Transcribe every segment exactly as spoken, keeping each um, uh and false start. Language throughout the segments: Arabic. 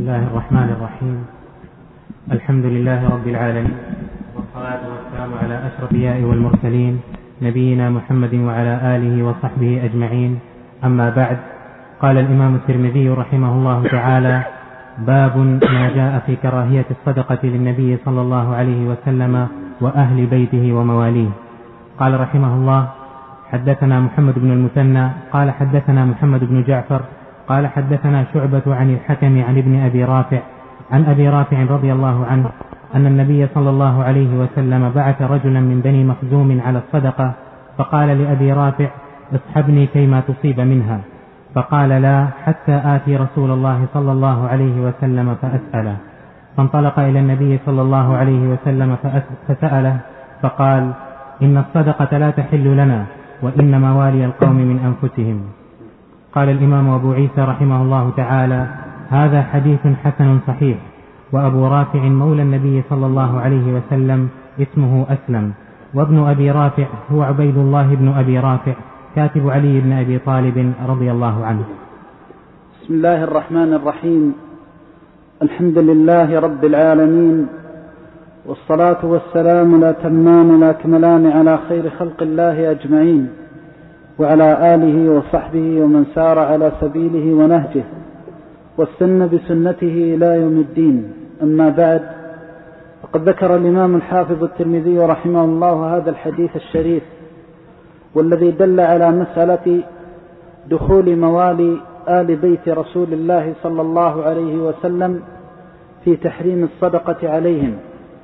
الله الرحمن الرحيم. الحمد لله رب العالمين، والصلاة والسلام على أشرف الأنبياء والمرسلين نبينا محمد وعلى آله وصحبه أجمعين. أما بعد، قال الإمام الترمذي رحمه الله تعالى: باب ما جاء في كراهية الصدقة للنبي صلى الله عليه وسلم وأهل بيته ومواليه. قال رحمه الله: حدثنا محمد بن المثنى قال حدثنا محمد بن جعفر قال حدثنا شعبة عن الحكم عن ابن أبي رافع عن أبي رافع رضي الله عنه أن النبي صلى الله عليه وسلم بعث رجلا من بني مخزوم على الصدقة، فقال لأبي رافع: اصحبني كيما تصيب منها، فقال: لا، حتى آتي رسول الله صلى الله عليه وسلم فأسأله. فانطلق إلى النبي صلى الله عليه وسلم فسأله، فقال: إن الصدقة لا تحل لنا، وإن موالي القوم من أنفسهم. قال الإمام أبو عيسى رحمه الله تعالى: هذا حديث حسن صحيح. وأبو رافع مولى النبي صلى الله عليه وسلم اسمه أسلم، وابن أبي رافع هو عبيد الله بن أبي رافع كاتب علي بن أبي طالب رضي الله عنه. بسم الله الرحمن الرحيم. الحمد لله رب العالمين، والصلاة والسلام لا تمان لا كملان على خير خلق الله أجمعين، وعلى آله وصحبه ومن سار على سبيله ونهجه واستنى بسنته إلى يوم الدين. أما بعد، فقد ذكر الإمام الحافظ الترمذي رحمه الله هذا الحديث الشريف، والذي دل على مسألة دخول موالي آل بيت رسول الله صلى الله عليه وسلم في تحريم الصدقة عليهم.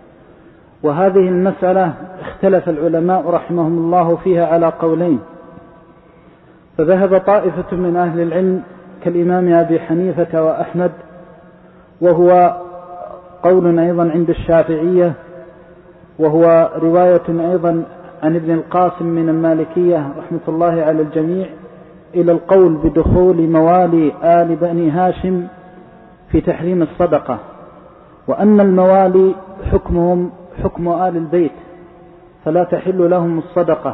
وهذه المسألة اختلف العلماء رحمهم الله فيها على قولين، فذهب طائفة من أهل العلم كالإمام أبي حنيفة وأحمد، وهو قول أيضا عند الشافعية، وهو رواية أيضا عن ابن القاسم من المالكية رحمة الله على الجميع، إلى القول بدخول موالي آل بني هاشم في تحريم الصدقة، وأن الموالي حكمهم حكم آل البيت فلا تحل لهم الصدقة.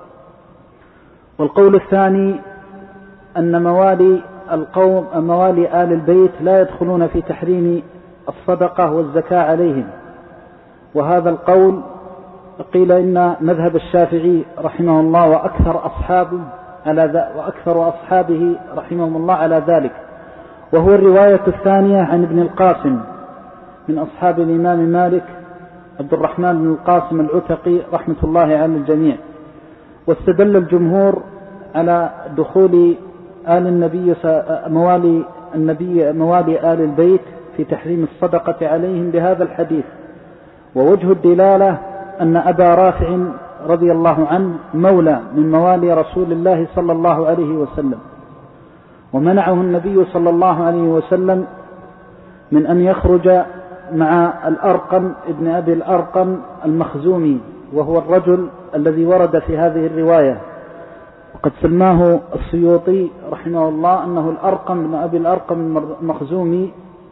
والقول الثاني أن موالي القوم موالي آل البيت لا يدخلون في تحريم الصدقة والزكاة عليهم. وهذا القول قيل إن مذهب الشافعي رحمه الله وأكثر أصحابه على وأكثر أصحابه رحمهم الله على ذلك، وهو الرواية الثانية عن ابن القاسم من أصحاب الإمام مالك عبد الرحمن بن القاسم العتقي رحمة الله على الجميع. واستدل الجمهور على دخول آل النبي موالي النبي موالي آل البيت في تحريم الصدقة عليهم بهذا الحديث. ووجه الدلالة أن أبا رافع رضي الله عنه مولى من موالي رسول الله صلى الله عليه وسلم، ومنعه النبي صلى الله عليه وسلم من أن يخرج مع الأرقم ابن أبي الأرقم المخزومي، وهو الرجل الذي ورد في هذه الرواية. وقد سماه السيوطي رحمه الله أنه الأرقم ابن أبي الأرقم المخزومي،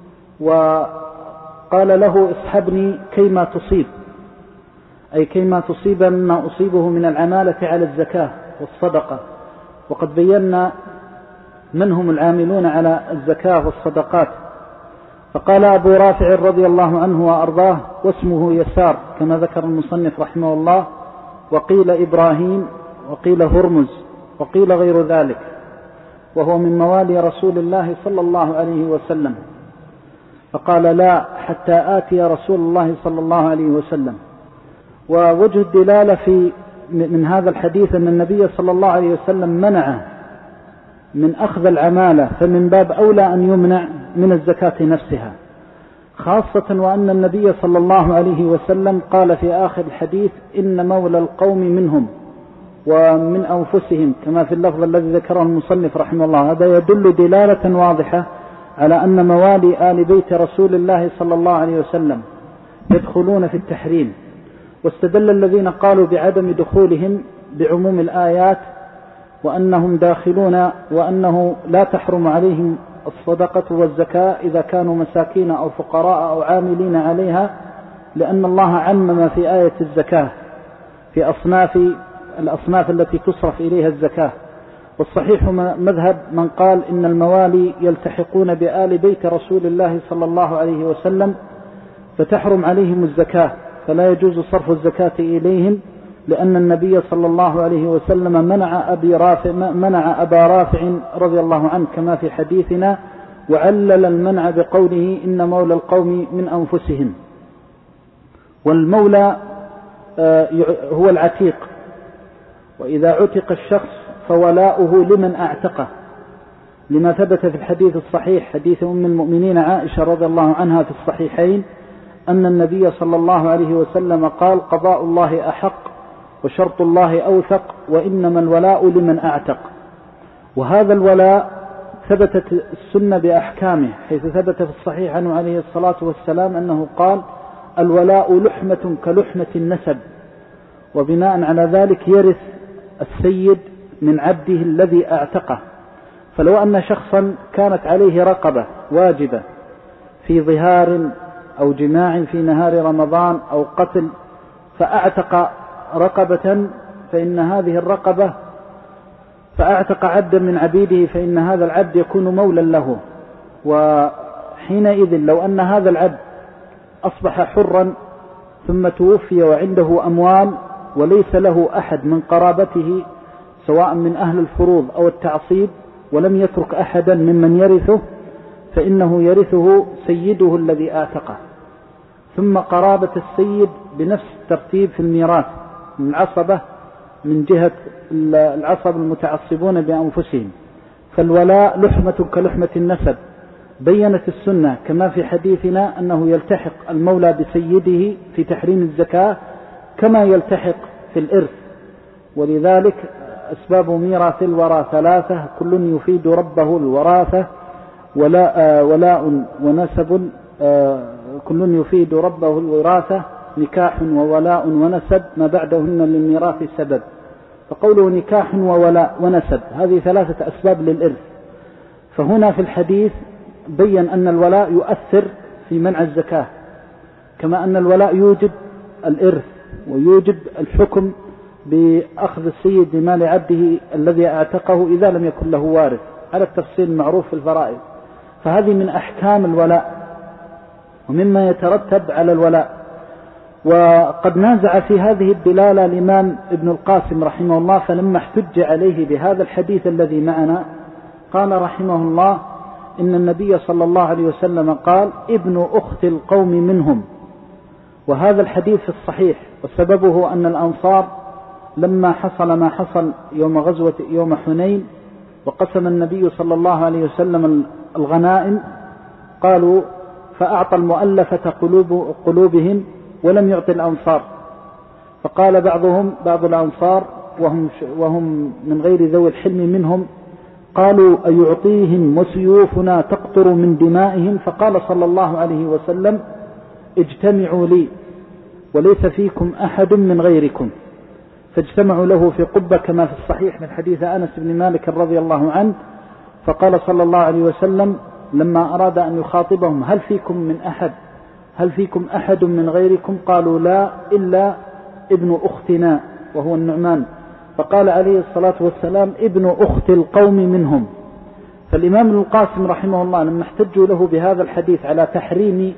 وقال له: اصحبني كيما تصيب، أي كيما تصيب مما أصيبه من العمالة على الزكاة والصدقة. وقد بينا من هم العاملون على الزكاة والصدقات. فقال أبو رافع رضي الله عنه وأرضاه: واسمه يسار كما ذكر المصنف رحمه الله، وقيل إبراهيم، وقيل هرمز، وقيل غير ذلك، وهو من موالي رسول الله صلى الله عليه وسلم. فقال: لا، حتى آتي رسول الله صلى الله عليه وسلم. ووجه الدلالة في من هذا الحديث أن النبي صلى الله عليه وسلم منعه من أخذ العمالة، فمن باب أولى أن يمنع من الزكاة نفسها، خاصة وأن النبي صلى الله عليه وسلم قال في آخر الحديث: إن مولى القوم منهم ومن أنفسهم، كما في اللفظ الذي ذكره المصنف رحمه الله. هذا يدل دلالة واضحة على أن موالي آل بيت رسول الله صلى الله عليه وسلم يدخلون في التحريم. واستدل الذين قالوا بعدم دخولهم بعموم الآيات، وأنهم داخلون، وأنه لا تحرم عليهم الصدقة والزكاة إذا كانوا مساكين أو فقراء أو عاملين عليها، لأن الله عمم في آية الزكاة في أصناف الأصناف التي تصرف إليها الزكاة، والصحيح مذهب من قال إن الموالي يلتحقون بآل بيت رسول الله صلى الله عليه وسلم فتحرم عليهم الزكاة، فلا يجوز صرف الزكاة إليهم، لأن النبي صلى الله عليه وسلم منع, أبي رافع منع أبا رافع رضي الله عنه كما في حديثنا، وعلل المنع بقوله إن مولى القوم من أنفسهم. والمولى هو العتيق، وإذا عتق الشخص فولاؤه لمن أعتقه، لما ثبت في الحديث الصحيح حديث أم المؤمنين عائشة رضي الله عنها في الصحيحين أن النبي صلى الله عليه وسلم قال قضاء الله أحق وشرط الله أوثق وإنما الولاء لمن أعتق. وهذا الولاء ثبتت السنة بأحكامه، حيث ثبت في الصحيح عنه عليه الصلاة والسلام أنه قال الولاء لحمة كلحمة النسب، وبناء على ذلك يرث السيد من عبده الذي أعتقه. فلو أن شخصا كانت عليه رقبة واجبة في ظهار أو جماع في نهار رمضان أو قتل فأعتق رقبة، فإن هذه الرقبة فأعتق عبدا من عبيده، فإن هذا العبد يكون مولا له. وحينئذ لو أن هذا العبد أصبح حرا ثم توفي وعنده أموال وليس له أحد من قرابته سواء من أهل الفروض أو التعصيب، ولم يترك أحدا ممن يرثه، فإنه يرثه سيده الذي آتقه، ثم قرابة السيد بنفس الترتيب في الميراث من العصبة من جهة العصب المتعصبون بأنفسهم. فالولاء لحمة كلحمة النسب. بيّنت السنة كما في حديثنا أنه يلتحق المولى بسيده في تحريم الزكاة كما يلتحق في الإرث، ولذلك أسباب ميراث الورى ثلاثة كل يفيد ربه الوراثة، ولاء ولاء ونسب كل يفيد ربه الوراثة، نكاح وولاء ونسب ما بعدهن للميراث سبب. فقوله نكاح وولاء ونسب هذه ثلاثة أسباب للإرث. فهنا في الحديث بيّن أن الولاء يؤثر في منع الزكاة، كما أن الولاء يوجب الإرث ويوجب الحكم بأخذ السيد بمال عبده الذي أعتقه إذا لم يكن له وارث، على التفصيل المعروف في الفرائض. فهذه من أحكام الولاء ومما يترتب على الولاء. وقد نازع في هذه الدلالة الإمام ابن القاسم رحمه الله، فلما احتج عليه بهذا الحديث الذي معنا قال رحمه الله إن النبي صلى الله عليه وسلم قال ابن أخت القوم منهم، وهذا الحديث في الصحيح، وسببه أن الأنصار لما حصل ما حصل يوم غزوة يوم حنين وقسم النبي صلى الله عليه وسلم الغنائم، قالوا فأعطى المؤلفة قلوب قلوبهم ولم يعطي الأنصار، فقال بعضهم بعض الأنصار وهم, وهم من غير ذوي الحلم منهم قالوا أيعطيهم وسيوفنا تقطر من دمائهم؟ فقال صلى الله عليه وسلم اجتمعوا لي وليس فيكم أحد من غيركم، فاجتمعوا له في قبة كما في الصحيح من حديث أنس بن مالك رضي الله عنه. فقال صلى الله عليه وسلم لما أراد أن يخاطبهم هل فيكم من أحد هل فيكم أحد من غيركم؟ قالوا لا إلا ابن أختنا وهو النعمان. فقال عليه الصلاة والسلام ابن أخت القوم منهم. فالإمام ابن القاسم رحمه الله لما احتجوا له بهذا الحديث على تحريم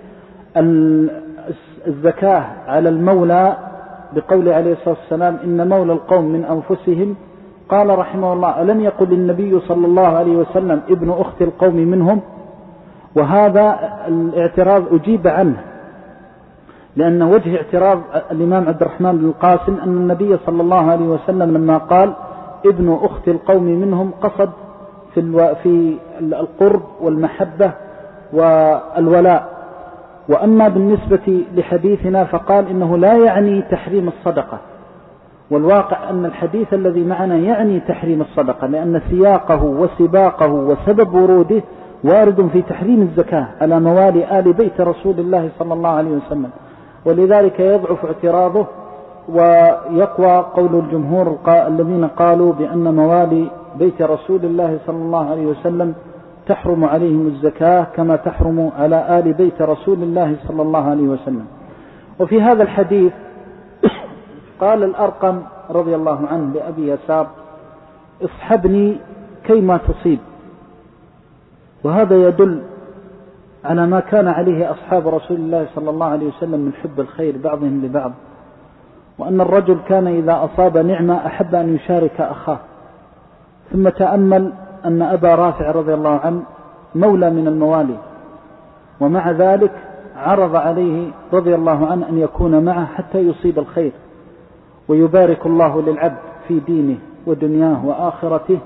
الزكاة على المولى بقول عليه الصلاة والسلام إن مولى القوم من أنفسهم، قال رحمه الله ألم يقل النبي صلى الله عليه وسلم ابن أخت القوم منهم؟ وهذا الاعتراض أجيب عنه، لأن وجه اعتراض الإمام عبد الرحمن بن القاسم أن النبي صلى الله عليه وسلم لما قال ابن أخت القوم منهم قصد في, الو... في القرب والمحبة والولاء. وأما بالنسبة لحديثنا فقال إنه لا يعني تحريم الصدقة، والواقع أن الحديث الذي معنا يعني تحريم الصدقة، لأن سياقه وسباقه وسبب وروده وارد في تحريم الزكاة على موالي آل بيت رسول الله صلى الله عليه وسلم، ولذلك يضعف اعتراضه ويقوى قول الجمهور الذين قالوا بأن موالي بيت رسول الله صلى الله عليه وسلم تحرم عليهم الزكاة كما تحرم على آل بيت رسول الله صلى الله عليه وسلم. وفي هذا الحديث قال الأرقم رضي الله عنه لأبي يسار اصحبني كيما تصيب. وهذا يدل على ما كان عليه أصحاب رسول الله صلى الله عليه وسلم من حب الخير بعضهم لبعض، وأن الرجل كان إذا أصاب نعمة أحب أن يشارك أخاه. ثم تأمل أن أبا رافع رضي الله عنه مولى من الموالي، ومع ذلك عرض عليه رضي الله عنه أن يكون معه حتى يصيب الخير، ويبارك الله للعبد في دينه ودنياه وآخرته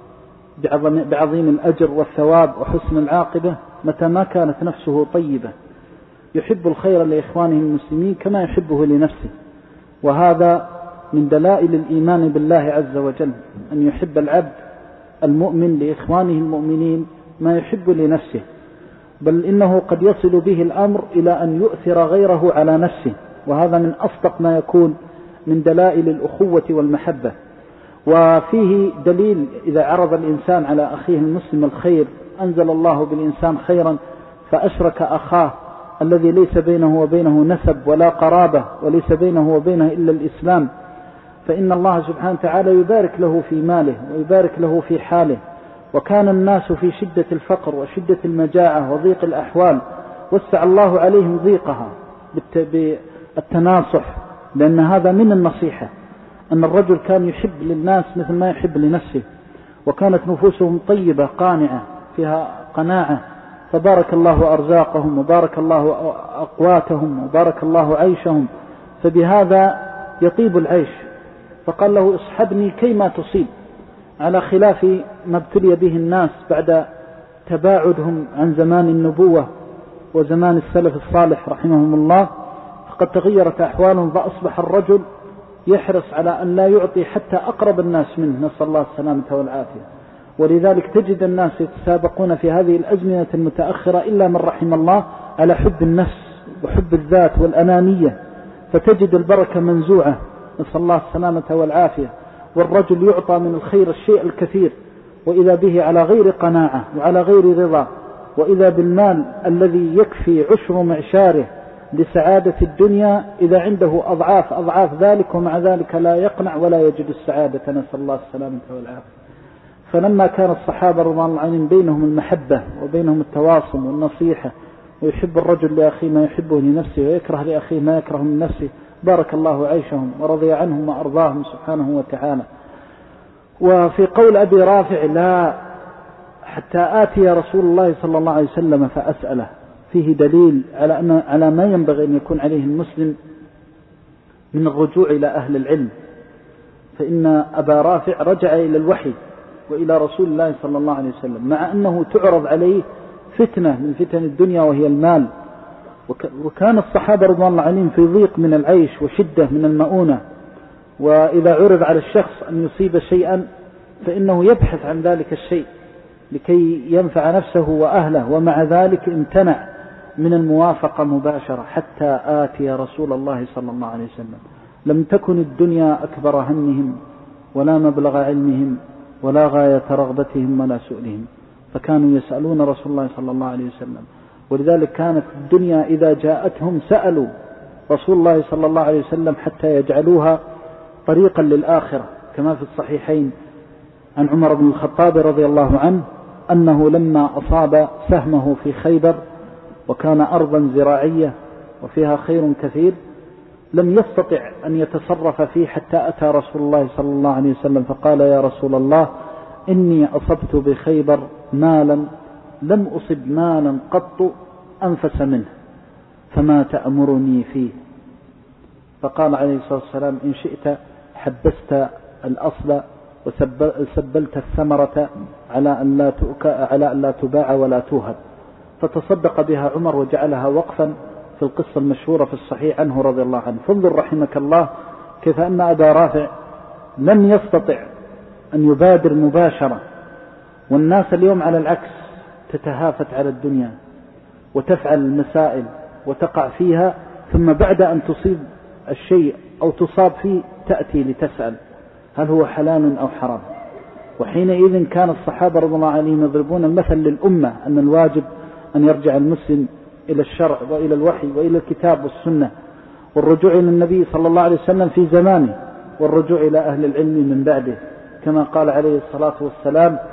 بعظيم الأجر والثواب وحسن العاقبة متى ما كانت نفسه طيبة، يحب الخير لإخوانه المسلمين كما يحبه لنفسه. وهذا من دلائل الإيمان بالله عز وجل، أن يحب العبد المؤمن لإخوانه المؤمنين ما يحب لنفسه، بل إنه قد يصل به الأمر إلى أن يؤثر غيره على نفسه، وهذا من أصدق ما يكون من دلائل الأخوة والمحبة. وفيه دليل إذا عرض الإنسان على أخيه المسلم الخير أنزل الله بالإنسان خيرا فأشرك أخاه الذي ليس بينه وبينه نسب ولا قرابة وليس بينه وبينه إلا الإسلام، فإن الله سبحانه وتعالى يبارك له في ماله ويبارك له في حاله. وكان الناس في شدة الفقر وشدة المجاعة وضيق الأحوال، وسع الله عليهم ضيقها بالتناصح، لأن هذا من النصيحة، أن الرجل كان يحب للناس مثل ما يحب لنفسه، وكانت نفوسهم طيبة قانعة فيها قناعة، فبارك الله أرزاقهم وبارك الله أقواتهم وبارك الله عيشهم، فبهذا يطيب العيش. فقال له اصحبني كيما تصيب، على خلاف ما ابتلي به الناس بعد تباعدهم عن زمان النبوة وزمان السلف الصالح رحمهم الله، فقد تغيرت أحوالهم، فأصبح الرجل يحرص على أن لا يعطي حتى أقرب الناس منه، نسأل الله السلامة والعافية. ولذلك تجد الناس يتسابقون في هذه الأزمنة المتأخرة إلا من رحم الله على حب النفس وحب الذات والأنانية، فتجد البركة منزوعة، نسأل الله السلامة والعافية. والرجل يعطى من الخير الشيء الكثير، وإذا به على غير قناعة وعلى غير رضا، وإذا بالمال الذي يكفي عشر معشاره لسعادة الدنيا إذا عنده أضعاف أضعاف ذلك، ومع ذلك لا يقنع ولا يجد السعادة، نسأل الله السلامة والعافية. فلما كان الصحابة رضوان الله عنهم بينهم المحبة وبينهم التواصل والنصيحة، ويحب الرجل لأخيه ما يحبه لنفسه ويكره لأخيه ما يكره من نفسه، بارك الله عيشهم ورضي عنهم وأرضاهم سبحانه وتعالى. وفي قول أبي رافع لا حتى آتي رسول الله صلى الله عليه وسلم فأسأله، فيه دليل على أن على ما ينبغي أن يكون عليه المسلم من الرجوع إلى أهل العلم. فإن أبا رافع رجع إلى الوحي وإلى رسول الله صلى الله عليه وسلم، مع أنه تعرض عليه فتنة من فتن الدنيا وهي المال، وكان الصحابة رضوان الله عنهم في ضيق من العيش وشدة من المؤونة، وإذا عرض على الشخص أن يصيب شيئا فإنه يبحث عن ذلك الشيء لكي ينفع نفسه وأهله، ومع ذلك امتنع من الموافقة مباشرة حتى آتي رسول الله صلى الله عليه وسلم. لم تكن الدنيا أكبر همهم ولا مبلغ علمهم ولا غاية رغبتهم ولا سؤلهم، فكانوا يسألون رسول الله صلى الله عليه وسلم. ولذلك كانت الدنيا إذا جاءتهم سألوا رسول الله صلى الله عليه وسلم حتى يجعلوها طريقا للآخرة، كما في الصحيحين عن عمر بن الخطاب رضي الله عنه أنه لما أصاب سهمه في خيبر وكان أرضا زراعية وفيها خير كثير لم يستطع أن يتصرف فيه حتى أتى رسول الله صلى الله عليه وسلم فقال يا رسول الله إني أصبت بخيبر مالا لم أصب مالا قط أنفس منه فما تأمرني فيه؟ فقال عليه الصلاة والسلام إن شئت حبست الأصل وسبلت الثمرة على أن لا على أن لا تباع ولا توهب. فتصدق بها عمر وجعلها وقفا في القصة المشهورة في الصحيح عنه رضي الله عنه. فانظر رحمك الله كيف أن أبا رافع لم يستطع أن يبادر مباشرة، والناس اليوم على العكس تتهافت على الدنيا وتفعل المسائل وتقع فيها، ثم بعد أن تصيب الشيء أو تصاب فيه تأتي لتسأل هل هو حلال أو حرام. وحينئذ كان الصحابة رضي الله عنهم يضربون المثل للأمة أن الواجب أن يرجع المسلم إلى الشرع وإلى الوحي وإلى الكتاب والسنة، والرجوع إلى النبي صلى الله عليه وسلم في زمانه، والرجوع إلى أهل العلم من بعده، كما قال عليه الصلاة والسلام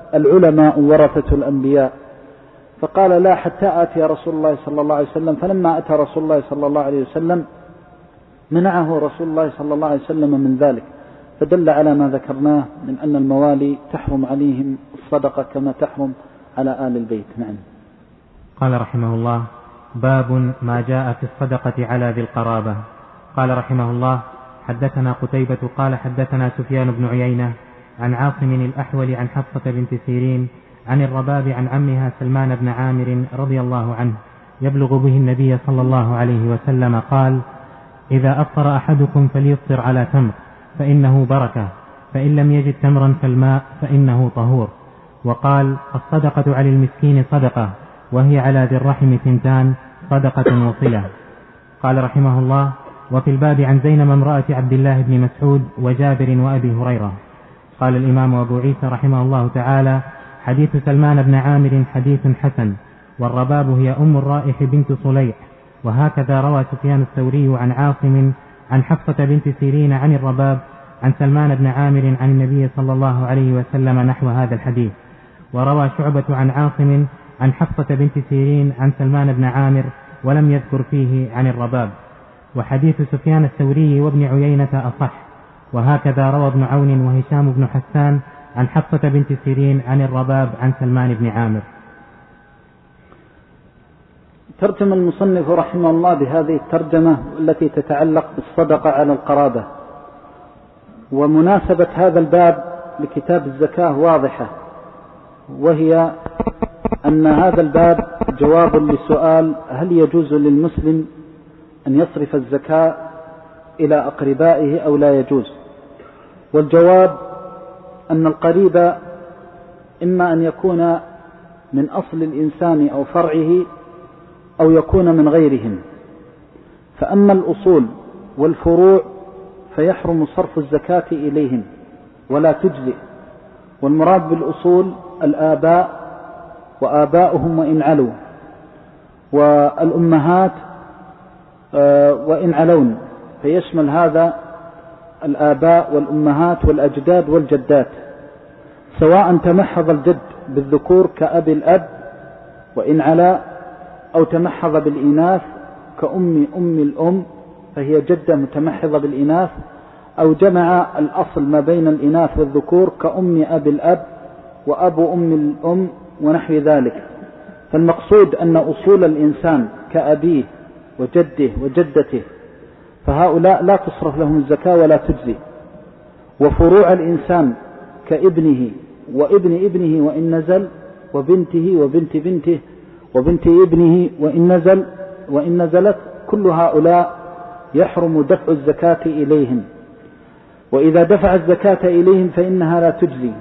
العلماء ورثة الأنبياء، فقال لا حتى آتي رسول الله صلى الله عليه وسلم. فلما أتى رسول الله صلى الله عليه وسلم منعه رسول الله صلى الله عليه وسلم من ذلك، فدل على ما ذكرناه من أن الموالي تحرم عليهم الصدقة كما تحرم على آل البيت. نعم. قال رحمه الله: باب ما جاء في الصدقة على ذي القرابة. قال رحمه الله: حدثنا قتيبة قال حدثنا سفيان بن عيينة عن عاصم الأحول عن حفصة بنت سيرين عن الرباب عن عمها سلمان بن عامر رضي الله عنه يبلغ به النبي صلى الله عليه وسلم قال: إذا أفطر أحدكم فليفطر على تمر فإنه بركة، فإن لم يجد تمرا فالماء فإنه طهور. وقال: الصدقة على المسكين صدقة، وهي على ذي الرحم ثنتان، صدقة وصلة. قال رحمه الله: وفي الباب عن زينب امرأة عبد الله بن مسعود وجابر وأبي هريرة. قال الإمام أبو عيسى رحمه الله تعالى: حديث سلمان بن عامر حديث حسن، والرباب هي أم الرائح بنت صليح. وهكذا روى سفيان الثوري عن عاصم عن حفصة بنت سيرين عن الرباب عن سلمان بن عامر عن النبي صلى الله عليه وسلم نحو هذا الحديث. وروى شعبة عن عاصم عن حفصة بنت سيرين عن سلمان بن عامر ولم يذكر فيه عن الرباب. وحديث سفيان الثوري وابن عيينة أصح. وهكذا روى ابن عون وهشام بن حسان عن حفصة بنت سيرين عن الرباب عن سلمان بن عامر. ترجم المصنف رحمه الله بهذه الترجمة التي تتعلق بالصدقة على القرابة. ومناسبة هذا الباب لكتاب الزكاة واضحة، وهي أن هذا الباب جواب لسؤال: هل يجوز للمسلم أن يصرف الزكاة إلى أقربائه أو لا يجوز؟ والجواب أن القريب إما أن يكون من أصل الإنسان أو فرعه، أو يكون من غيرهم. فأما الأصول والفروع فيحرم صرف الزكاة إليهم ولا تجزئ. والمراد بالأصول الآباء وآباؤهم وإن علوا، والأمهات وإن علون، فيشمل هذا الآباء والأمهات والأجداد والجدات، سواء تمحض الجد بالذكور كأب الأب وإن علا، أو تمحض بالإناث كأم أم الأم فهي جدة متمحضة بالإناث، أو جمع الأصل ما بين الإناث والذكور كأم أب الأب وأب أم الأم ونحو ذلك. فالمقصود أن أصول الإنسان كأبيه وجده وجدته فهؤلاء لا تصرف لهم الزكاة ولا تجزي. وفروع الإنسان كابنه وابن ابنه وإن نزل، وبنته وبنت بنته وبنت ابنه وإن نزل وإن نزلت، كل هؤلاء يحرم دفع الزكاة إليهم. وإذا دفع الزكاة إليهم فإنها لا تجزي.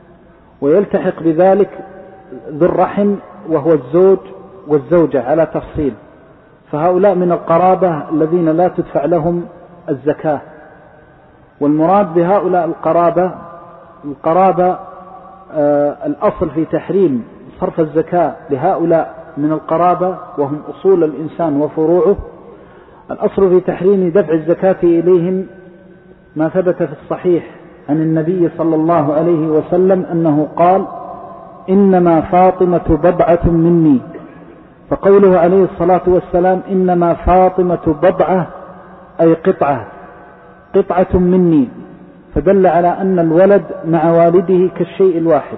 ويلتحق بذلك ذو الرحم وهو الزوج والزوجة على تفصيل، فهؤلاء من القرابة الذين لا تدفع لهم الزكاة. والمراد بهؤلاء القرابة القرابة آه الأصل في تحريم صرف الزكاة لهؤلاء من القرابة وهم أصول الإنسان وفروعه. الأصل في تحريم دفع الزكاة إليهم ما ثبت في الصحيح عن النبي صلى الله عليه وسلم أنه قال: إنما فاطمة بضعة مني. فقوله عليه الصلاة والسلام إنما فاطمة بضعة أي قطعة قطعة مني، فدل على أن الولد مع والده كالشيء الواحد.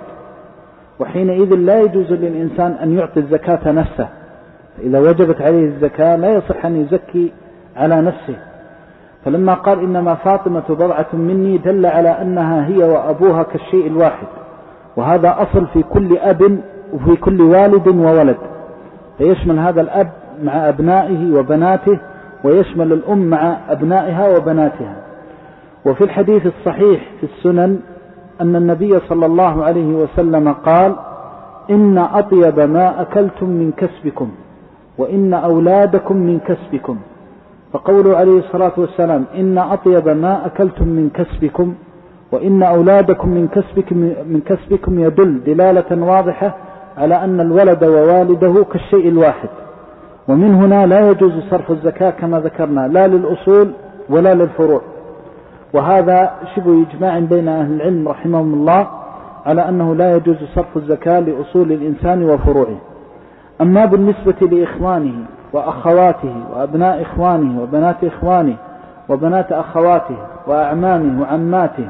وحينئذ لا يجوز للإنسان أن يعطي الزكاة نفسه، إذا وجبت عليه الزكاة لا يصح أن يزكي على نفسه. فلما قال إنما فاطمة بضعة مني دل على أنها هي وأبوها كالشيء الواحد، وهذا أصل في كل أب وفي كل والد وولد، فيشمل هذا الأب مع أبنائه وبناته، ويشمل الأم مع أبنائها وبناتها. وفي الحديث الصحيح في السنن أن النبي صلى الله عليه وسلم قال: إن أطيب ما أكلتم من كسبكم، وإن أولادكم من كسبكم. فقوله عليه الصلاة والسلام إن أطيب ما أكلتم من كسبكم وإن أولادكم من كسبكم, من كسبكم يدل دلالة واضحة على أن الولد ووالده كالشيء الواحد. ومن هنا لا يجوز صرف الزكاة كما ذكرنا، لا للأصول ولا للفروع. وهذا شبه إجماع بين أهل العلم رحمهم الله على أنه لا يجوز صرف الزكاة لأصول الإنسان وفروعه. أما بالنسبة لإخوانه وأخواته وأبناء إخوانه وبنات إخوانه وبنات أخواته وأعمامه وعماته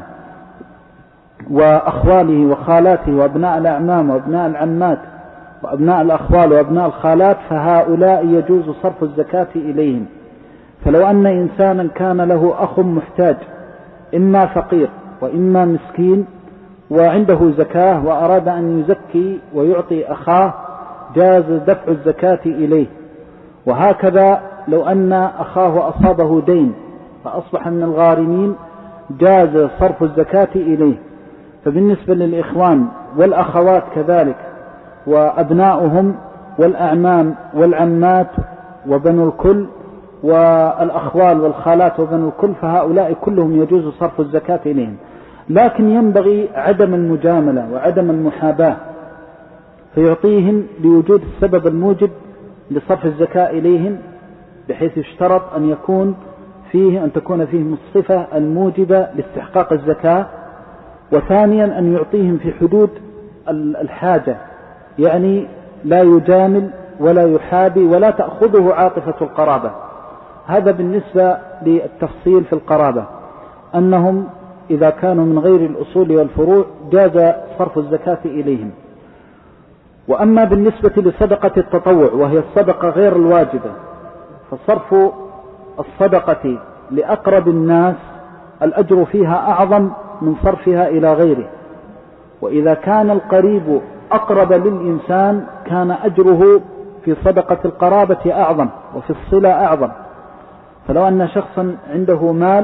وأخواله وخالاته وأبناء الأعمام وأبناء العمات وأبناء الأخوال وأبناء الخالات، فهؤلاء يجوز صرف الزكاة إليهم. فلو أن إنسانا كان له أخ محتاج إما فقير وإما مسكين وعنده زكاة وأراد أن يزكي ويعطي أخاه، جاز دفع الزكاة إليه. وهكذا لو أن أخاه أصابه دين فأصبح من الغارمين، جاز صرف الزكاة إليه. فبالنسبة للإخوان والأخوات كذلك وأبناؤهم والأعمام والعمات وبنو الكل والأخوال والخالات وبنو الكل، فهؤلاء كلهم يجوز صرف الزكاة إليهم. لكن ينبغي عدم المجاملة وعدم المحاباة، فيعطيهم لوجود السبب الموجب لصرف الزكاة إليهم، بحيث يشترط أن يكون فيه أن تكون فيهم الصفة الموجبة لاستحقاق الزكاة. وثانيا أن يعطيهم في حدود الحاجة، يعني لا يجامل ولا يحابي ولا تأخذه عاطفة القرابة. هذا بالنسبة للتفصيل في القرابة، أنهم إذا كانوا من غير الأصول والفروع جاز صرف الزكاة إليهم. وأما بالنسبة لصدقة التطوع وهي الصدقة غير الواجبة، فصرف الصدقة لأقرب الناس الأجر فيها أعظم من صرفها إلى غيره. وإذا كان القريب أقرب للإنسان كان أجره في صدقة القرابة أعظم وفي الصلة أعظم. فلو أن شخصا عنده مال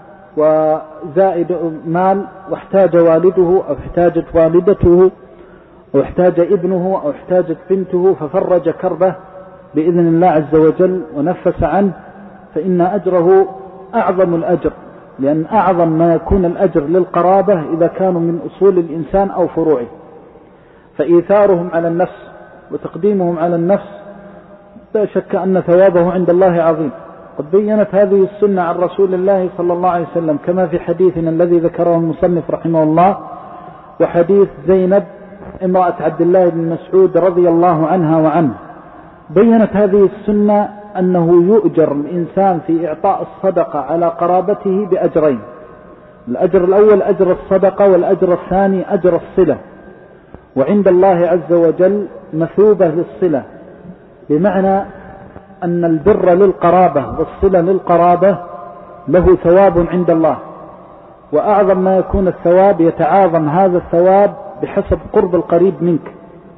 وزائد مال واحتاج والده أو احتاجت والدته أو احتاج ابنه أو احتاجت بنته ففرج كربه بإذن الله عز وجل ونفس عنه، فإن أجره أعظم الأجر، لأن أعظم ما يكون الأجر للقرابة إذا كانوا من أصول الإنسان أو فروعه. فإيثارهم على النفس وتقديمهم على النفس لا شك أن ثوابه عند الله عظيم. قد بيّنت هذه السنة عن رسول الله صلى الله عليه وسلم كما في حديثنا الذي ذكره المصنف رحمه الله، وحديث زينب امرأة عبد الله بن مسعود رضي الله عنها وعنه. بيّنت هذه السنة أنه يؤجر الإنسان في إعطاء الصدقة على قرابته بأجرين: الأجر الأول أجر الصدقة، والأجر الثاني أجر الصلة. وعند الله عز وجل مثوبة للصلة، بمعنى أن البر للقرابة والصلة للقرابة له ثواب عند الله، وأعظم ما يكون الثواب يتعاظم هذا الثواب بحسب قرب القريب منك.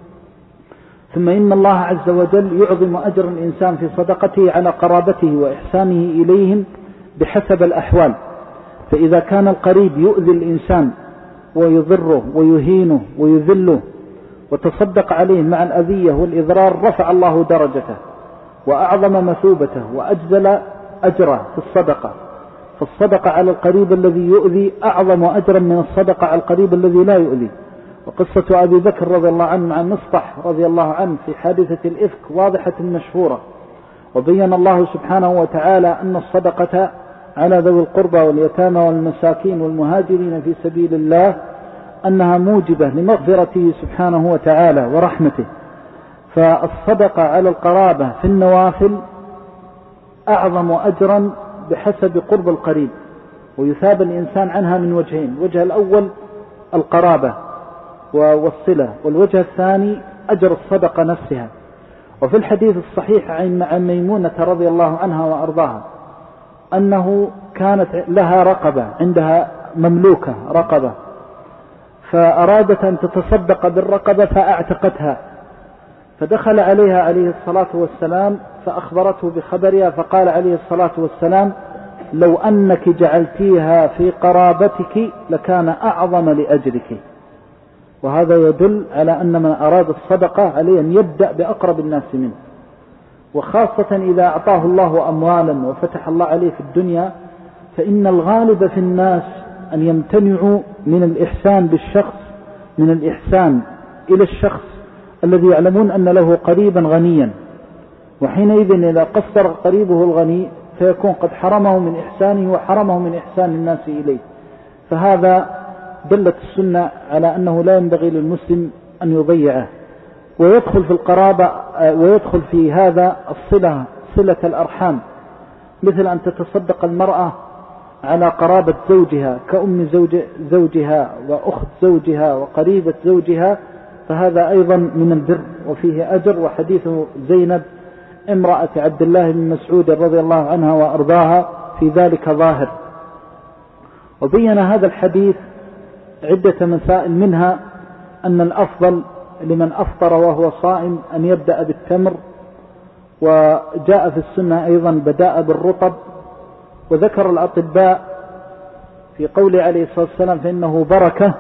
ثم إن الله عز وجل يعظم أجر الإنسان في صدقته على قرابته وإحسانه إليهم بحسب الأحوال. فإذا كان القريب يؤذي الإنسان ويضره ويهينه ويذله وتصدق عليه مع الأذية والإضرار، رفع الله درجته وأعظم مثوبته وأجزل أجره في الصدقة. فالصدقة على القريب الذي يؤذي أعظم أجرا من الصدقة على القريب الذي لا يؤذي. وقصة أبي بكر رضي الله عنه مع مصطح رضي الله عنه في حادثة الإفك واضحة مشهورة. وبين الله سبحانه وتعالى أن الصدقة على ذوي القربى واليتامى والمساكين والمهاجرين في سبيل الله أنها موجبة لمغفرته سبحانه وتعالى ورحمته. فالصدقة على القرابة في النوافل أعظم أجرا بحسب قرب القريب، ويثاب الإنسان عنها من وجهين: الوجه الأول القرابة والصلة، والوجه الثاني أجر الصدقة نفسها. وفي الحديث الصحيح عن ميمونة رضي الله عنها وأرضاها أنه كانت لها رقبة، عندها مملوكة رقبة، فأرادت أن تتصدق بالرقبة فأعتقتها، فدخل عليها عليه الصلاة والسلام فأخبرته بخبرها، فقال عليه الصلاة والسلام: لو أنك جعلتيها في قرابتك لكان أعظم لأجرك. وهذا يدل على أن من أراد الصدقة عليه أن يبدأ بأقرب الناس منه، وخاصة إذا أعطاه الله أموالا وفتح الله عليه في الدنيا، فإن الغالب في الناس أن يمتنعوا من الإحسان بالشخص، من الإحسان إلى الشخص الذي يعلمون أن له قريبا غنيا، وحينئذ إذا قصر قريبه الغني فيكون قد حرمه من إحسانه وحرمه من إحسان الناس إليه. فهذا دلت السنة على أنه لا ينبغي للمسلم أن يضيعه. ويدخل في القرابة ويدخل في هذا الصلة صلة الأرحام، مثل أن تتصدق المرأة على قرابة زوجها كأم زوج زوجها وأخت زوجها وقريبة زوجها، فهذا أيضا من البر وفيه أجر. وحديث زينب امرأة عبد الله بن مسعود رضي الله عنها وأرضاها في ذلك ظاهر. وبين هذا الحديث عدة مسائل، منها أن الأفضل لمن أفطر وهو صائم أن يبدأ بالتمر، وجاء في السنة أيضا بدأ بالرطب. وذكر الأطباء في قول عليه الصلاة والسلام فإنه بركة،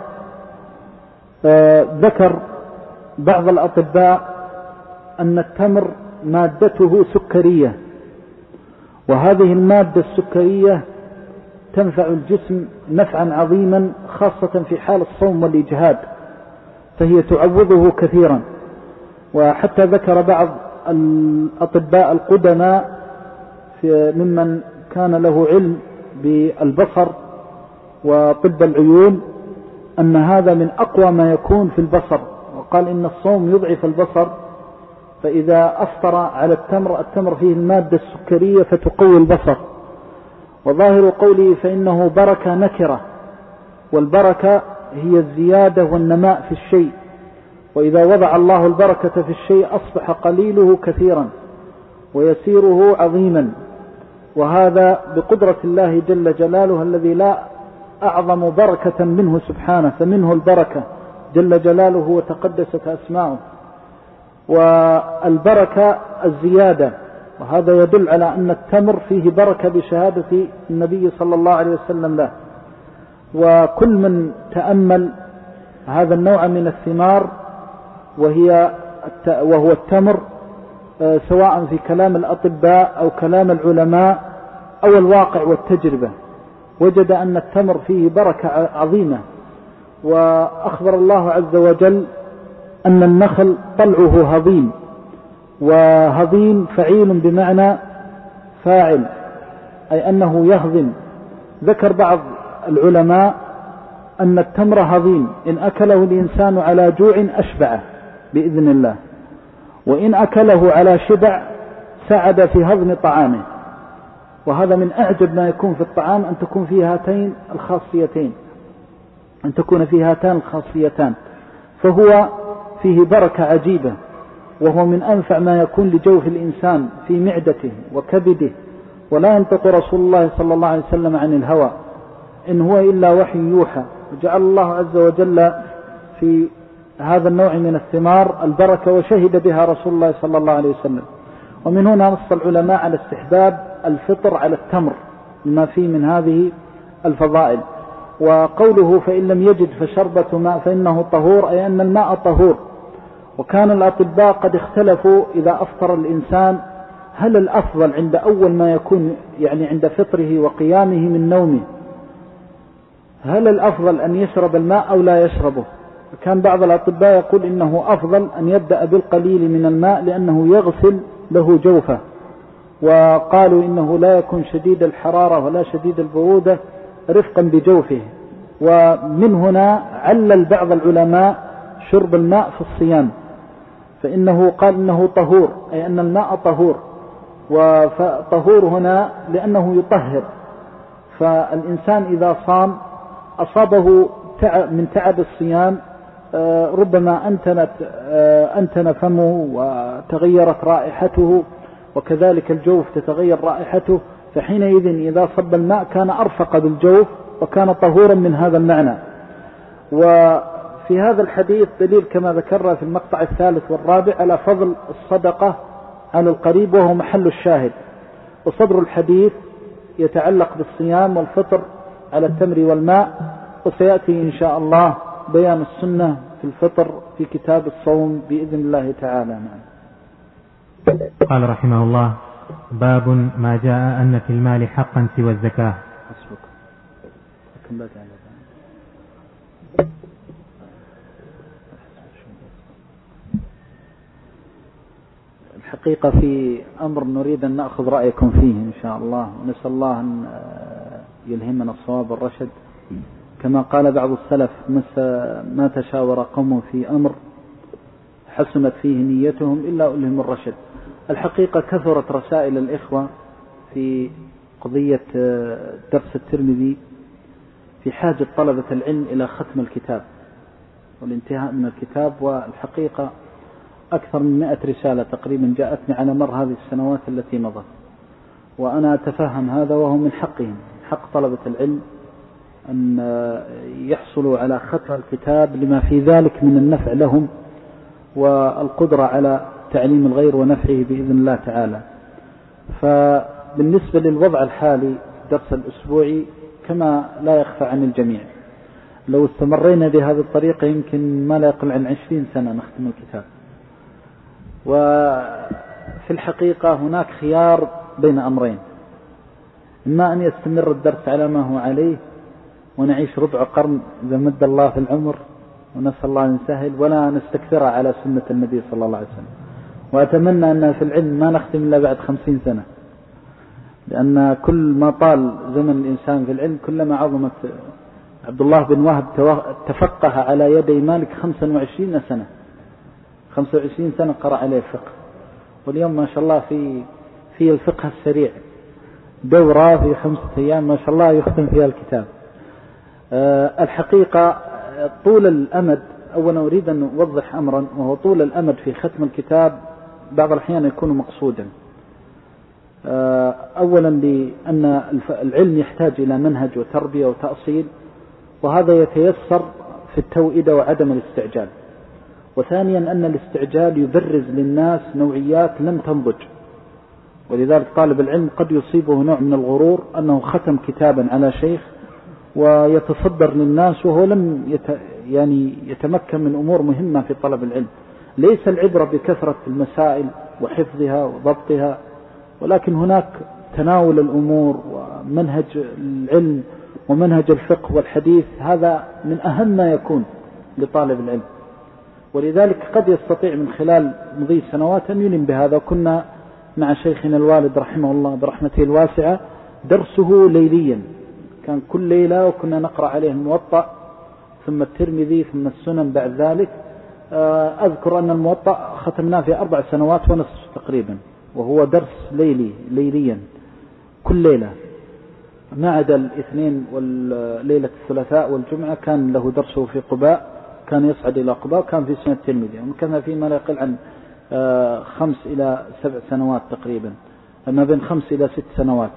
ذكر بعض الأطباء أن التمر مادته سكرية، وهذه المادة السكرية تنفع الجسم نفعا عظيما خاصة في حال الصوم والإجهاد، فهي تعوضه كثيرا. وحتى ذكر بعض الأطباء القدماء ممن كان له علم بالبصر وطب العيون أن هذا من أقوى ما يكون في البصر، وقال إن الصوم يضعف البصر، فإذا أفطر على التمر، التمر فيه المادة السكرية فتقوي البصر. وظاهر قوله فإنه بركة نكرة، والبركة هي الزيادة والنماء في الشيء، وإذا وضع الله البركة في الشيء أصبح قليله كثيرا ويسيره عظيما، وهذا بقدرة الله جل جلاله الذي لا أعظم بركة منه سبحانه، فمنه البركة جل جلاله وتقدست أسماؤه. والبركة الزيادة، وهذا يدل على أن التمر فيه بركة بشهادة النبي صلى الله عليه وسلم له. وكل من تأمل هذا النوع من الثمار وهي وهو التمر، سواء في كلام الأطباء أو كلام العلماء أو الواقع والتجربة، وجد أن التمر فيه بركة عظيمة. وأخبر الله عز وجل أن النخل طلعه هضيم، وهضيم فعيل بمعنى فاعل، أي أنه يهضم. ذكر بعض العلماء أن التمر هضيم، إن أكله الإنسان على جوع أشبعه بإذن الله، وإن أكله على شبع ساعد في هضم طعامه. وهذا من أعجب ما يكون في الطعام، أن تكون فيه هاتين الخاصيتين أن تكون فيه هاتان الخاصيتان، فهو فيه بركة عجيبة، وهو من أنفع ما يكون لجوف الإنسان في معدته وكبده. ولا ينطق رسول الله صلى الله عليه وسلم عن الهوى، إن هو إلا وحي يوحى. وجعل الله عز وجل في هذا النوع من الثمار البركة، وشهد بها رسول الله صلى الله عليه وسلم. ومن هنا نص العلماء على استحباب الفطر على التمر لما فيه من هذه الفضائل. وقوله فإن لم يجد فشربة ماء فإنه طهور، أي أن الماء طهور. وكان الأطباء قد اختلفوا إذا أفطر الإنسان هل الأفضل عند أول ما يكون، يعني عند فطره وقيامه من نومه، هل الأفضل أن يشرب الماء أو لا يشربه؟ كان بعض الأطباء يقول إنه أفضل أن يبدأ بالقليل من الماء لأنه يغسل له جوفه، وقالوا إنه لا يكون شديد الحرارة ولا شديد البرودة رفقا بجوفه. ومن هنا علل بعض العلماء شرب الماء في الصيام، فإنه قال إنه طهور، أي أن الماء طهور. وطهور هنا لأنه يطهر، فالإنسان إذا صام أصابه من تعب الصيام ربما أنتنت أنتن فمه وتغيرت رائحته، وكذلك الجوف تتغير رائحته، فحينئذ إذا صب الماء كان أرفق بالجوف وكان طهورا من هذا المعنى. وفي هذا الحديث دليل كما ذكرنا في المقطع الثالث والرابع على فضل الصدقة على القريب، وهو محل الشاهد. وصدر الحديث يتعلق بالصيام والفطر على التمر والماء، وسيأتي إن شاء الله بيان السنة في الفطر في كتاب الصوم بإذن الله تعالى. قال رحمه الله: باب ما جاء أن في المال حقا سوى الزكاة. الحقيقة في أمر نريد أن نأخذ رأيكم فيه إن شاء الله، ونسأل الله أن يلهمنا الصواب والرشد. كما قال بعض السلف: ما تشاور قوم في أمر حسنت فيه نيتهم إلا أولهم الرشد. الحقيقة كثرت رسائل الإخوة في قضية درس الترمذي في حاجة طلبة العلم إلى ختم الكتاب والانتهاء من الكتاب، والحقيقة أكثر من مئة رسالة تقريبا جاءتني على مر هذه السنوات التي مضت، وأنا أتفهم هذا، وهو من حقهم، حق طلبة العلم أن يحصلوا على ختم الكتاب لما في ذلك من النفع لهم والقدرة على تعليم الغير ونفعه بإذن الله تعالى. فبالنسبة للوضع الحالي الدرس الأسبوعي كما لا يخفى عن الجميع، لو استمرينا بهذه الطريقة يمكن ما لا يقل عن عشرين سنة نختم الكتاب. وفي الحقيقة هناك خيار بين أمرين: إما أن يستمر الدرس على ما هو عليه ونعيش ربع قرن إذا مد الله في العمر، ونسأل الله أن يسهل، ولا نستكثرها على سنة النبي صلى الله عليه وسلم. وأتمنى أن في العلم ما نختم إلا بعد خمسين سنة، لأن كل ما طال زمن الإنسان في العلم كلما عظمت. عبد الله بن وهب تفقه على يدي مالك خمسة وعشرين سنة، خمسة وعشرين سنة قرأ عليه الفقه، واليوم ما شاء الله في في الفقه السريع دورة في خمسة أيام ما شاء الله يختم فيها الكتاب. أه الحقيقة طول الأمد، أولا أريد أن أوضح أمرا، وهو طول الأمد في ختم الكتاب بعض الأحيان يكون مقصودا. أه أولا لأن العلم يحتاج إلى منهج وتربية وتأصيل، وهذا يتيسر في التوئدة وعدم الاستعجال. وثانيا أن الاستعجال يبرز للناس نوعيات لم تنضج، ولذلك طالب العلم قد يصيبه نوع من الغرور أنه ختم كتابا على شيخ ويتصدر للناس وهو لم يت... يعني يتمكن من أمور مهمة في طلب العلم. ليس العبرة بكثرة المسائل وحفظها وضبطها، ولكن هناك تناول الأمور ومنهج العلم ومنهج الفقه والحديث، هذا من أهم ما يكون لطالب العلم. ولذلك قد يستطيع من خلال مضي سنوات أن يلم بهذا. كنا مع شيخنا الوالد رحمه الله برحمته الواسعة درسه ليليا، كان كل ليلة، وكنا نقرأ عليه الموطأ ثم الترمذي ثم السنن بعد ذلك. أذكر أن الموطأ ختمناه في أربع سنوات ونصف تقريبا، وهو درس ليلي ليليا كل ليلة، ما عدا الاثنين والليلة الثلاثاء والجمعة كان له درسه في قباء، كان يصعد إلى قباء، كان في سنة الترمذي، وكان في ما لا يقل عن خمس إلى سبع سنوات تقريبا، ما بين خمس إلى ست سنوات.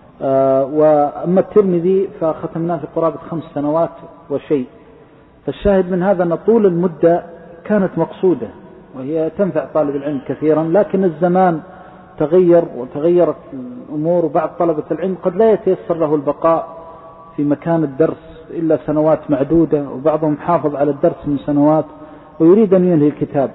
وأما الترمذي فختمناه في قرابة خمس سنوات وشيء. فالشاهد من هذا أن طول المدة كانت مقصودة، وهي تنفع طالب العلم كثيرا، لكن الزمان تغير وتغيرت الأمور، وبعض طلبة العلم قد لا يتيسر له البقاء في مكان الدرس إلا سنوات معدودة، وبعضهم حافظ على الدرس من سنوات ويريد أن ينهي الكتاب.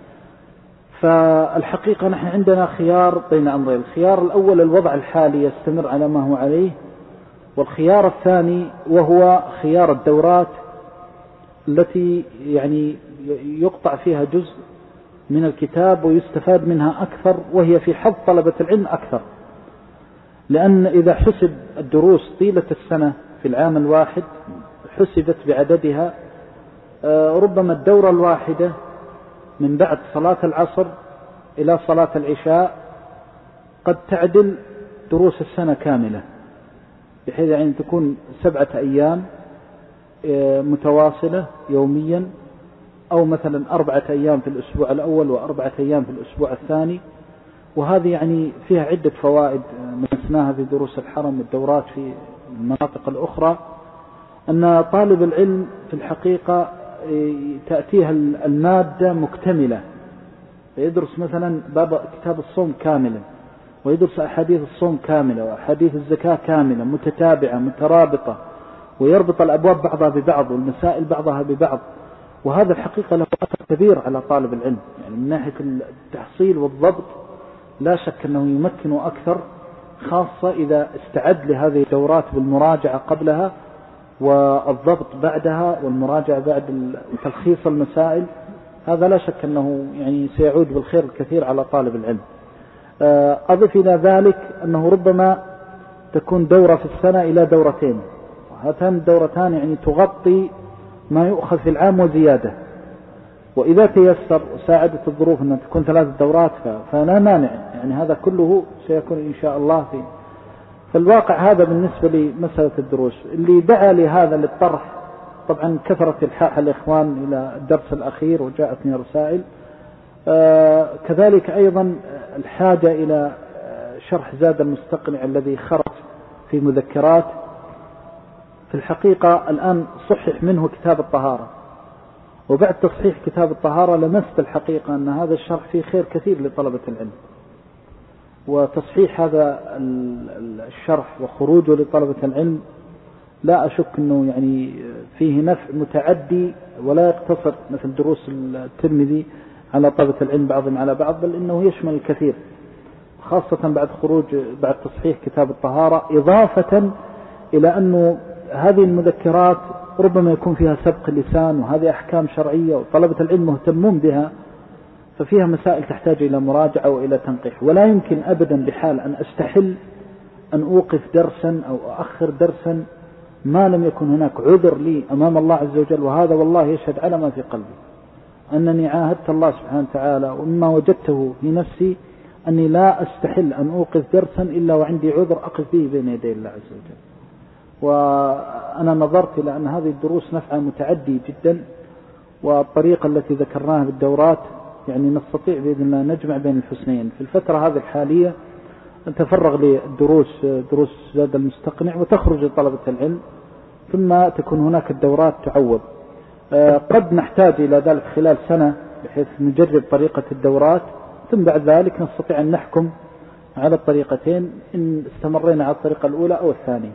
فالحقيقة نحن عندنا خيار بين أمرين: الخيار الأول الوضع الحالي يستمر على ما هو عليه، والخيار الثاني وهو خيار الدورات التي يعني يقطع فيها جزء من الكتاب ويستفاد منها أكثر، وهي في حظ طلبة العلم أكثر. لأن إذا حسب الدروس طيلة السنة في العام الواحد حسبت بعددها، ربما الدورة الواحدة من بعد صلاة العصر إلى صلاة العشاء قد تعدل دروس السنة كاملة، بحيث يعني تكون سبعة أيام متواصلة يوميا، أو مثلا أربعة أيام في الأسبوع الأول وأربعة أيام في الأسبوع الثاني. وهذه يعني فيها عدة فوائد نسناها في دروس الحرم والدورات في المناطق الأخرى، أن طالب العلم في الحقيقة تأتيها المادة مكتملة، فيدرس مثلا باب كتاب الصوم كاملا، ويدرس أحاديث الصوم كاملة وأحاديث الزكاة كاملة متتابعة مترابطة، ويربط الأبواب بعضها ببعض والمسائل بعضها ببعض. وهذا الحقيقة له أثر كبير على طالب العلم، يعني من ناحية التحصيل والضبط لا شك أنه يمكنه أكثر، خاصة إذا استعد لهذه الدورات بالمراجعة قبلها والضبط بعدها والمراجعة بعد تلخيص المسائل. هذا لا شك أنه يعني سيعود بالخير الكثير على طالب العلم. أضف إلى ذلك أنه ربما تكون دورة في السنة إلى دورتين، هاتان الدورتان يعني تغطي ما يؤخذ في العام وزيادة، وإذا تيسر وساعدت الظروف أن تكون ثلاث دورات فلا مانع، يعني هذا كله سيكون إن شاء الله في فالواقع. هذا بالنسبة لمسألة الدروس. اللي دعا لهذا للطرح طبعا كثرة الحاح الإخوان إلى الدرس الأخير وجاءتني رسائل، آه كذلك أيضا الحاجة إلى شرح زاد المستقنع الذي خرج في مذكرات. في الحقيقة الآن صحح منه كتاب الطهارة، وبعد تصحيح كتاب الطهارة لمست الحقيقة أن هذا الشرح فيه خير كثير لطلبة العلم، وتصحيح هذا الشرح وخروجه لطلبة العلم لا أشك أنه يعني فيه نفع متعدي ولا يقتصر مثل دروس الترمذي على طلبة العلم بعضهم على بعض، بل إنه يشمل الكثير، خاصة بعد خروج بعد تصحيح كتاب الطهارة، إضافة إلى أنه هذه المذكرات ربما يكون فيها سبق اللسان، وهذه أحكام شرعية وطلبة العلم مهتمون بها، ففيها مسائل تحتاج إلى مراجعة وإلى تنقيح. ولا يمكن أبدا بحال أن أستحل أن أوقف درسا أو أؤخر درسا ما لم يكن هناك عذر لي أمام الله عز وجل، وهذا والله يشهد على ما في قلبي أنني عاهدت الله سبحانه وتعالى ومما وجدته في نفسي أني لا أستحل أن أوقف درسا إلا وعندي عذر أقف به بين يدي الله عز وجل. وأنا نظرت إلى أن هذه الدروس نفعها متعدي جدا، والطريقة التي ذكرناها بالدورات يعني نستطيع بإذن الله نجمع بين الحسنين. في الفترة هذه الحالية نتفرغ للدروس دروس زاد المستقنع وتخرج لطلبة العلم، ثم تكون هناك الدورات تعوض. قد نحتاج إلى ذلك خلال سنة بحيث نجرب طريقة الدورات، ثم بعد ذلك نستطيع أن نحكم على الطريقتين إن استمرينا على الطريقة الأولى أو الثانية.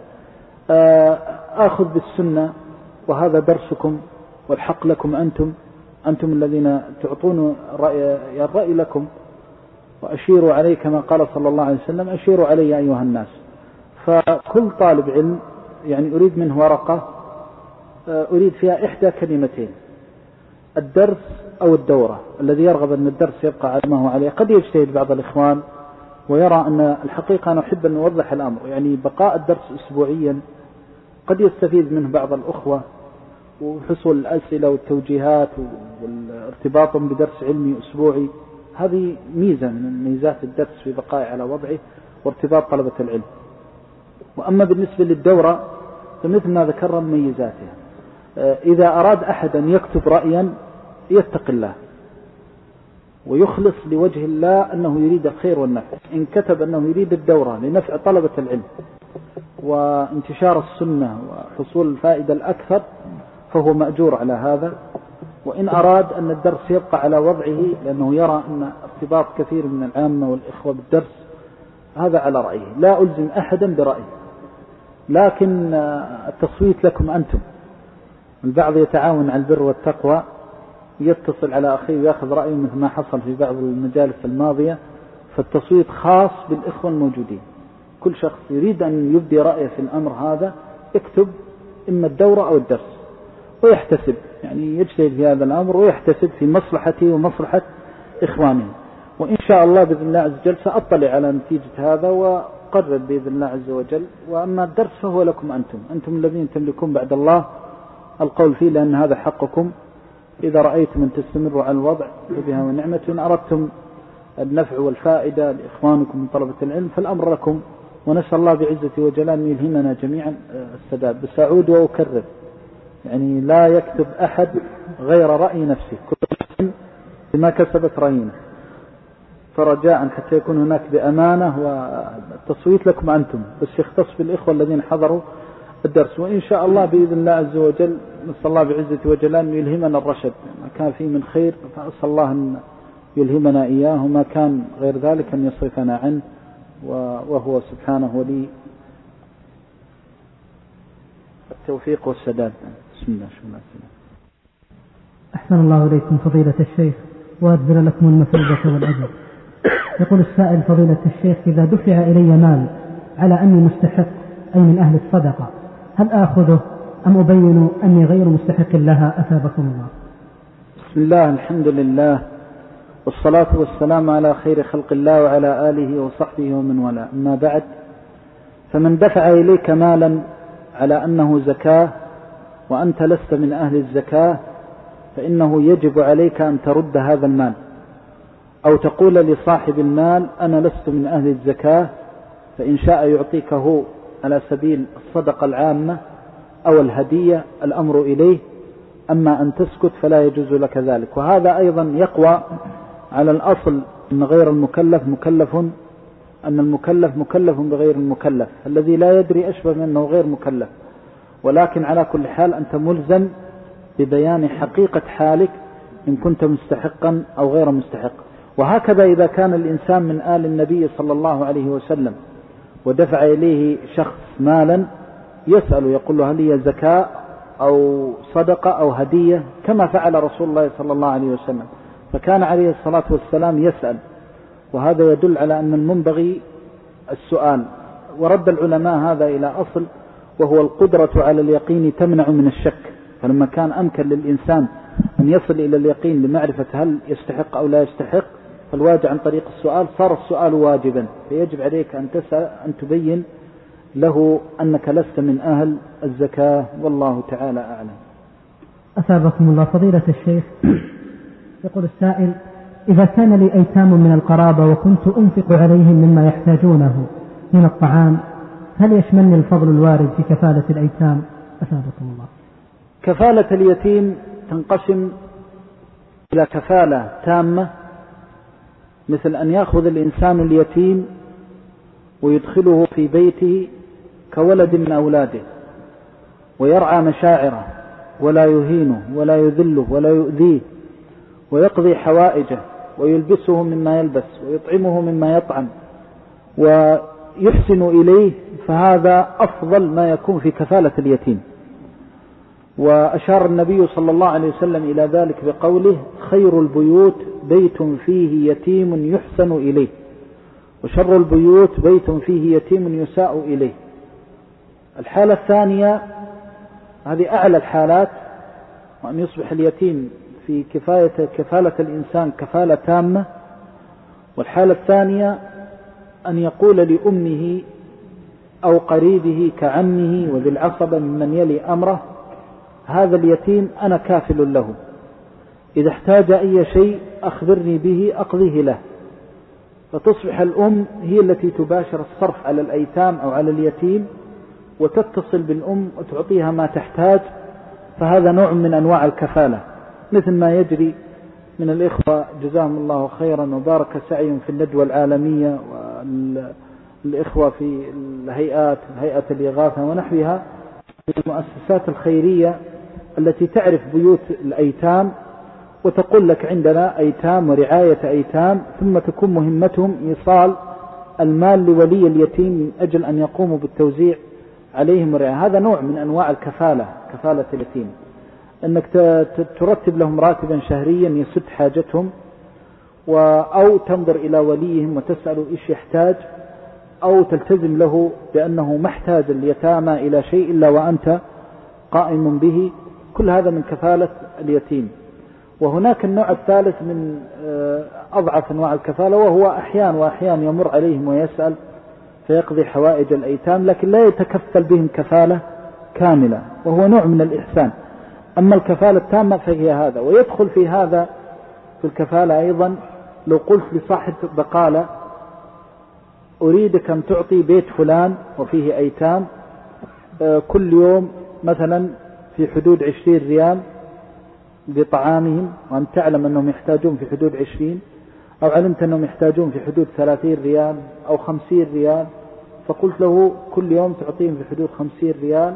آخذ بالسنة، وهذا درسكم والحق لكم أنتم أنتم الذين تعطون رأي الرأي لكم، وأشيروا علي كما قال صلى الله عليه وسلم أشيروا علي أيها الناس. فكل طالب علم يعني أريد منه ورقة أريد فيها إحدى كلمتين، الدرس أو الدورة. الذي يرغب أن الدرس يبقى على ما هو عليه. قد يجتهد بعض الإخوان ويرى أن الحقيقة أنا أحب أن نوضح الأمر، يعني بقاء الدرس أسبوعيا قد يستفيد منه بعض الأخوة، وحصول الأسئلة والتوجيهات والارتباط بدرس علمي أسبوعي، هذه ميزة من ميزات الدرس في بقاء على وضعه وارتباط طلبة العلم. وأما بالنسبة للدورة فمثل ما ذكرنا مميزاتها. إذا أراد أحد أن يكتب رأيا يتق الله ويخلص لوجه الله أنه يريد الخير والنفع. إن كتب أنه يريد الدورة لنفع طلبة العلم وانتشار السنة وحصول الفائدة الأكثر فهو مأجور على هذا. وإن أراد أن الدرس يبقى على وضعه لأنه يرى أن ارتباط كثير من العامة والإخوة بالدرس، هذا على رأيه، لا ألزم أحدا برأيه، لكن التصويت لكم أنتم. البعض يتعاون على البر والتقوى، يتصل على أخيه ويأخذ رأيه مثل ما حصل في بعض المجالس الماضية، فالتصويت خاص بالإخوة الموجودين. كل شخص يريد أن يبدي رأيه في الأمر هذا يكتب إما الدورة أو الدرس ويحتسب، يعني يجتهد في هذا الأمر ويحتسب في مصلحته ومصلحة إخوانه. وإن شاء الله بإذن الله عز وجل سأطلع على نتيجة هذا وقرر بإذن الله عز وجل. وأما الدرس فهو لكم أنتم أنتم الذين تملكون بعد الله القول فيه، لأن هذا حقكم. إذا رأيتم أن تستمروا على الوضع فبها ونعمة، إن أردتم النفع والفائدة لإخوانكم من طلبة العلم فالأمر لكم. ونسأل الله بعزة وجلال أن يلهمنا جميعا السداد. بس أعود وأكرر، يعني لا يكتب أحد غير رأي نفسه، كل بما كسبت رهينة، فرجاء حتى يكون هناك بأمانة. والتصويت لكم أنتم، بس يختص بالإخوة الذين حضروا الدرس. وإن شاء الله بإذن الله عز وجل نسأل الله بعزة وجلال أن يلهمنا الرشد، ما كان فيه من خير فأسأل الله أن يلهمنا إياه، وما كان غير ذلك أن يصرفنا عنه، وهو سبحانه ولي التوفيق والسداد. بسم الله الرحمن الرحيم. أحسن الله إليكم فضيلة الشيخ وأجزل لكم المثوبة والأجر. يقول السائل: فضيلة الشيخ، إذا دفع إلي مال على أني مستحق أي من أهل الصدقة، هل آخذه أم أبين أني غير مستحق لها؟ أثابكم الله. بسم الله، الحمد لله، والصلاة والسلام على خير خلق الله وعلى آله وصحبه ومن والاه. أما بعد، فمن دفع إليك مالا على أنه زكاة وأنت لست من أهل الزكاة، فإنه يجب عليك أن ترد هذا المال، أو تقول لصاحب المال أنا لست من أهل الزكاة، فإن شاء يعطيكه على سبيل الصدقة العامة أو الهدية الأمر إليه، أما أن تسكت فلا يجوز لك ذلك. وهذا أيضا يقوى على الأصل أن غير المكلف مكلف، أن المكلف مكلف بغير المكلف، الذي لا يدري أشبه من أنه غير مكلف. ولكن على كل حال أنت ملزم ببيان حقيقة حالك إن كنت مستحقا أو غير مستحق. وهكذا إذا كان الإنسان من آل النبي صلى الله عليه وسلم ودفع إليه شخص مالا، يسأل يقول له هل هي زكاة أو صدقة أو هدية، كما فعل رسول الله صلى الله عليه وسلم، فكان عليه الصلاة والسلام يسأل، وهذا يدل على أن المنبغي السؤال. ورد العلماء هذا إلى أصل، وهو القدرة على اليقين تمنع من الشك. فلما كان أمكن للإنسان أن يصل إلى اليقين لمعرفة هل يستحق أو لا يستحق، فالواجب عن طريق السؤال، صار السؤال واجبا، فيجب عليك أن تسأل أن تبين له أنك لست من أهل الزكاة، والله تعالى أعلم. أثابكم الله فضيلة الشيخ. يقول السائل: إذا كان لي أيتام من القرابة وكنت أنفق عليهم مما يحتاجونه من الطعام، هل يشملني الفضل الوارد في كفالة الأيتام؟ أثابكم الله. كفالة اليتيم تنقسم إلى كفالة تامة، مثل أن يأخذ الإنسان اليتيم ويدخله في بيته كولد من أولاده، ويرعى مشاعره ولا يهينه ولا يذله ولا يؤذيه، ويقضي حوائجه ويلبسه مما يلبس ويطعمه مما يطعم ويحسن إليه، فهذا أفضل ما يكون في كفالة اليتيم. وأشار النبي صلى الله عليه وسلم إلى ذلك بقوله: خير البيوت بيت فيه يتيم يحسن إليه، وشر البيوت بيت فيه يتيم يساء إليه. الحالة الثانية هذه أعلى الحالات، وأن يصبح اليتيم في كفاية كفالة الإنسان كفالة تامة. والحالة الثانية أن يقول لأمه أو قريبه كعمه وذي العصبة ممن يلي أمره: هذا اليتيم أنا كافل له، إذا احتاج أي شيء أخبرني به أقضيه له. فتصبح الأم هي التي تباشر الصرف على الأيتام أو على اليتيم، وتتصل بالأم وتعطيها ما تحتاج، فهذا نوع من أنواع الكفالة، مثل ما يجري من الإخوة جزاهم الله خيرا وبارك سعيهم في الندوة العالمية، والإخوة في الهيئات هيئة الإغاثة ونحوها من المؤسسات الخيرية التي تعرف بيوت الأيتام وتقول لك عندنا أيتام ورعاية أيتام، ثم تكون مهمتهم إيصال المال لولي اليتيم من أجل أن يقوموا بالتوزيع عليهم ورعاية. هذا نوع من أنواع الكفالة، كفالة اليتيم، أنك ترتب لهم راتبا شهريا يسد حاجتهم، أو تنظر إلى وليهم وتسأل إيش يحتاج، أو تلتزم له بأنه محتاج اليتامى إلى شيء إلا وأنت قائم به. كل هذا من كفالة اليتيم. وهناك النوع الثالث من أضعف أنواع الكفالة، وهو أحيان وأحيان يمر عليهم ويسأل فيقضي حوائج الأيتام، لكن لا يتكفل بهم كفالة كاملة، وهو نوع من الإحسان. أما الكفالة التامة فهي هذا. ويدخل في هذا في الكفالة أيضا لو قلت لصاحب بقالة: أريدك أن تعطي بيت فلان وفيه أيتام كل يوم مثلا في حدود عشرين ريال بطعامهم، وأن تعلم أنهم يحتاجون في حدود عشرين، أو علمت أنهم يحتاجون في حدود ثلاثين ريال أو خمسين ريال، فقلت له كل يوم تعطيهم في حدود خمسين ريال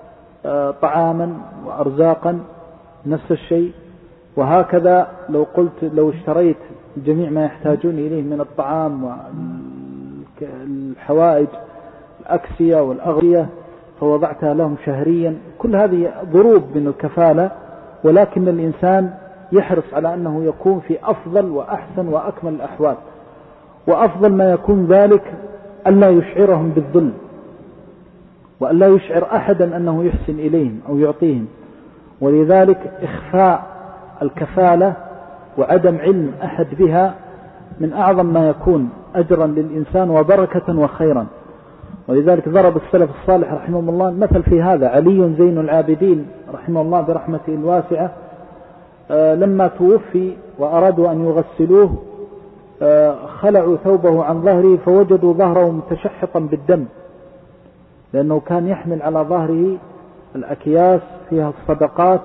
طعاما وأرزاقا نفس الشيء. وهكذا لو قلت لو اشتريت جميع ما يحتاجون إليه من الطعام والحوائج الأكسية والأغذية فوضعتها لهم شهريا. كل هذه ضروب من الكفالة، ولكن الإنسان يحرص على أنه يكون في أفضل وأحسن وأكمل الأحوال. وأفضل ما يكون ذلك ألا يشعرهم بالذل، وألا يشعر أحدا أنه يحسن إليهم أو يعطيهم. ولذلك إخفاء الكفالة وعدم علم أحد بها من أعظم ما يكون أجرا للإنسان وبركة وخيرا. ولذلك ضرب السلف الصالح رحمه الله مثل في هذا. علي زين العابدين رحمه الله برحمته الواسعة لما توفي وأرادوا أن يغسلوه خلعوا ثوبه عن ظهره فوجدوا ظهره متشحطا بالدم، لأنه كان يحمل على ظهره الأكياس فيها الصدقات.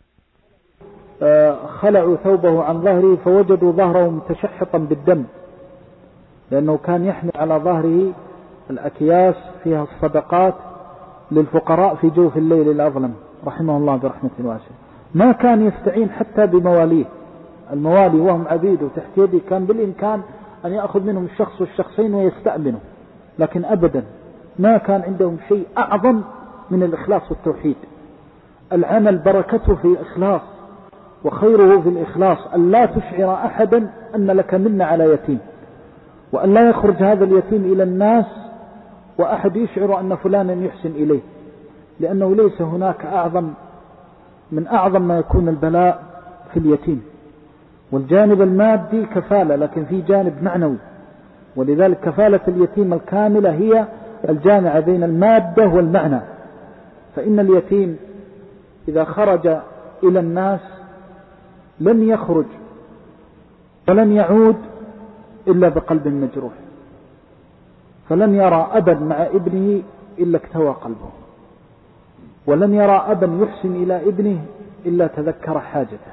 خلعوا ثوبه عن ظهره فوجدوا ظهره متشحطا بالدم، لأنه كان يحمل على ظهره الأكياس فيها الصدقات للفقراء في جوف الليل الأظلم رحمه الله برحمة واسعة. ما كان يستعين حتى بمواليه، الموالي وهم عبيده تحت يده كان بالإمكان أن يأخذ منهم الشخص والشخصين ويستأمنوا، لكن أبدا ما كان عندهم شيء أعظم من الإخلاص والتوحيد. العمل بركته في الإخلاص وخيره في الإخلاص، أن لا تشعر أحدا أن لك منة على يتيم، وأن لا يخرج هذا اليتيم إلى الناس وأحد يشعر أن فلانا يحسن إليه، لأنه ليس هناك أعظم من أعظم ما يكون البلاء في اليتيم. والجانب المادي كفالة، لكن في جانب معنوي، ولذلك كفالة اليتيم الكاملة هي الجامعة بين المادة والمعنى. فإن اليتيم إذا خرج إلى الناس لن يخرج ولن يعود إلا بقلب مجروح، فلن يرى أبا مع ابنه إلا اكتوى قلبه، ولن يرى أبا يحسن إلى ابنه إلا تذكر حاجته.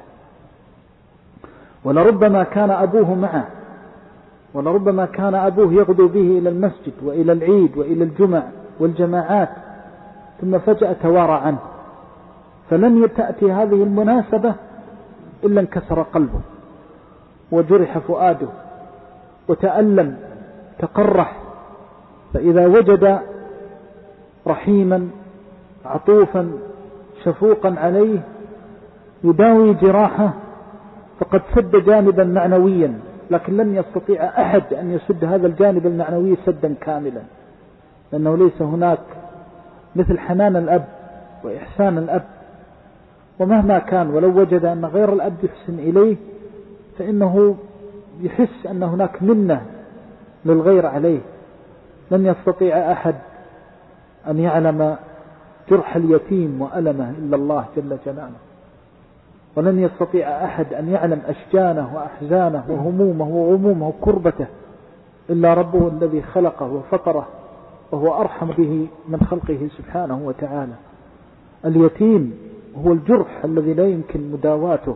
ولربما كان أبوه معه، ولربما كان أبوه يغدو به إلى المسجد وإلى العيد وإلى الجمع والجماعات، ثم فجأة توارى عنه، فلن تأتي هذه المناسبة إلا انكسر قلبه وجرح فؤاده وتألم تقرح. فإذا وجد رحيما عطوفا شفوقا عليه يداوي جراحه فقد سد جانبا معنويا، لكن لن يستطيع أحد أن يسد هذا الجانب المعنوي سدا كاملا، لأنه ليس هناك مثل حنان الأب وإحسان الأب. ومهما كان ولو وجد أن غير الأب يحسن إليه فإنه يحس أن هناك منة للغير عليه. لن يستطيع أحد أن يعلم جرح اليتيم وألمه إلا الله جل جلاله، ولن يستطيع أحد أن يعلم أشجانه وأحزانه وهمومه وغمومه وكربته إلا ربه الذي خلقه وفطره، وهو أرحم به من خلقه سبحانه وتعالى. اليتيم هو الجرح الذي لا يمكن مداواته،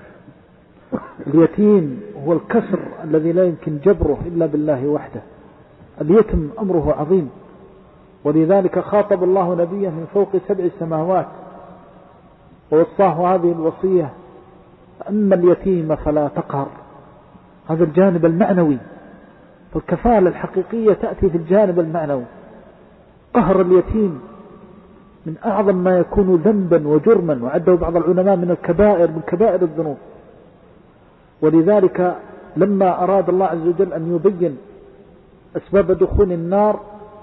اليتيم هو الكسر الذي لا يمكن جبره إلا بالله وحده. اليتم أمره عظيم، ولذلك خاطب الله نبيه من فوق سبع سماوات ووصاه هذه الوصية: أما اليتيم فلا تقهر. هذا الجانب المعنوي، فالكفالة الحقيقية تأتي في الجانب المعنوي. قهر اليتيم من أعظم ما يكون ذنبا وجرما، وعده بعض العلماء من الكبائر من كبائر الذنوب. ولذلك لما أراد الله عز وجل أن يبين أسباب دخول النار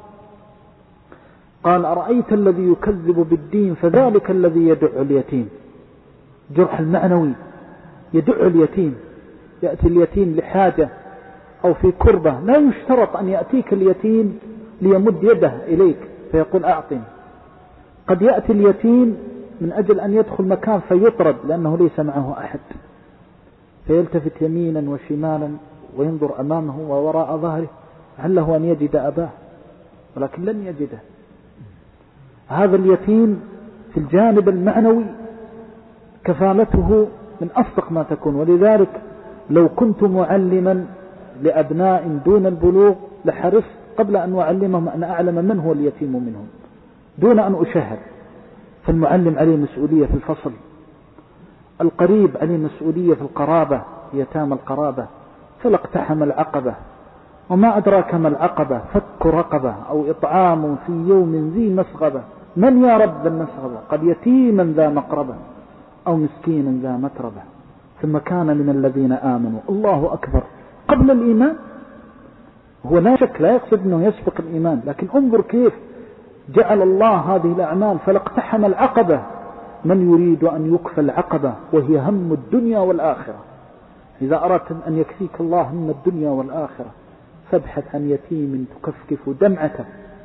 قال: أرأيت الذي يكذب بالدين فذلك الذي يدع اليتيم. جرح المعنوي يدع اليتيم، يأتي اليتيم لحاجة أو في كربة، لا يشترط أن يأتيك اليتيم ليمد يده إليك فيقول أعطني. قد يأتي اليتيم من أجل أن يدخل مكان فيطرد لأنه ليس معه أحد، فيلتفت يمينا وشمالا وينظر أمامه ووراء ظهره لعله أن يجد أباه، ولكن لن يجده. هذا اليتيم في الجانب المعنوي كفالته من أصدق ما تكون. ولذلك لو كنت معلما لأبناء دون البلوغ لحرصت قبل أن أعلمهم أن أعلم من هو اليتيم منهم دون أن أشهد. فالمعلم عليه مسؤولية في الفصل، القريب عليه مسؤولية في القرابة، يتام القرابة. فلاقتحم العقبة، وما أدراك ما العقبة، فك رقبة أو إطعام في يوم ذي مسغبة. من يا رب المسغبة؟ قد يتيما ذا مقربة أو مسكينا ذا متربة ثم كان من الذين آمنوا. الله أكبر. قبل الإيمان هو لا شك لا يقصد أنه يسبق الإيمان، لكن انظر كيف جعل الله هذه الأعمال. فلاقتحم العقبة، من يريد أن يكفى العقبة وهي هم الدنيا والآخرة. إذا أردت أن يكفيك الله هم الدنيا والآخرة فابحث عن يتيم تكفكف دمعته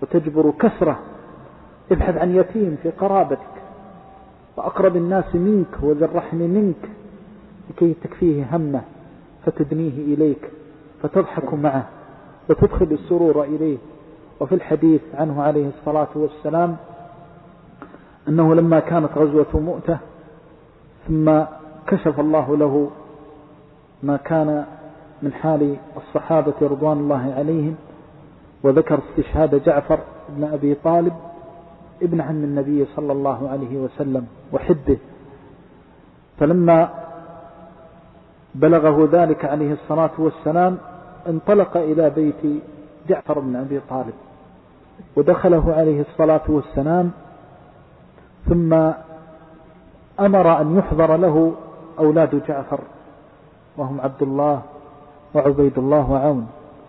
وتجبر كسره. ابحث عن يتيم في قرابتك وأقرب الناس منك وذي الرحم منك لكي تكفيه همه فتدنيه إليك فتضحك معه وتدخل السرور إليه. وفي الحديث عنه عليه الصلاة والسلام أنه لما كانت غزوة مؤتة ثم كشف الله له ما كان من حال الصحابة رضوان الله عليهم وذكر استشهاد جعفر بن أبي طالب ابن عم النبي صلى الله عليه وسلم وحبه، فلما بلغه ذلك عليه الصلاة والسلام انطلق إلى بيت جعفر بن أبي طالب ودخله عليه الصلاة والسلام، ثم أمر أن يحضر له أولاد جعفر وهم عبد الله وعبيد الله وعون.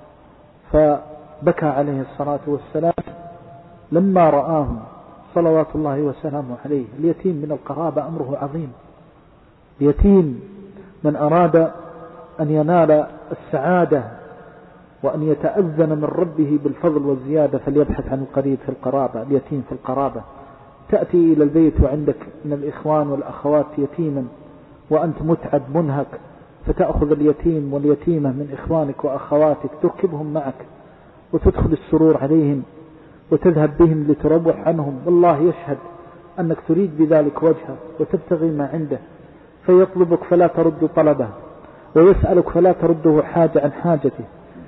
فبكى عليه الصلاة والسلام لما رآهم صلوات الله وسلامه عليه. اليتيم من القرابة أمره عظيم. اليتيم من أراد أن ينال السعادة وأن يتأذن من ربه بالفضل والزيادة فليبحث عن القريب في القرابة. اليتيم في القرابة، تأتي إلى البيت وعندك من الإخوان والأخوات يتيما وأنت متعب منهك، فتأخذ اليتيم واليتيمة من إخوانك وأخواتك تركبهم معك وتدخل السرور عليهم وتذهب بهم لتروح عنهم، والله يشهد أنك تريد بذلك وجهه وتبتغي ما عنده، فيطلبك فلا ترد طلبه ويسألك فلا ترده حاجة عن حاجته.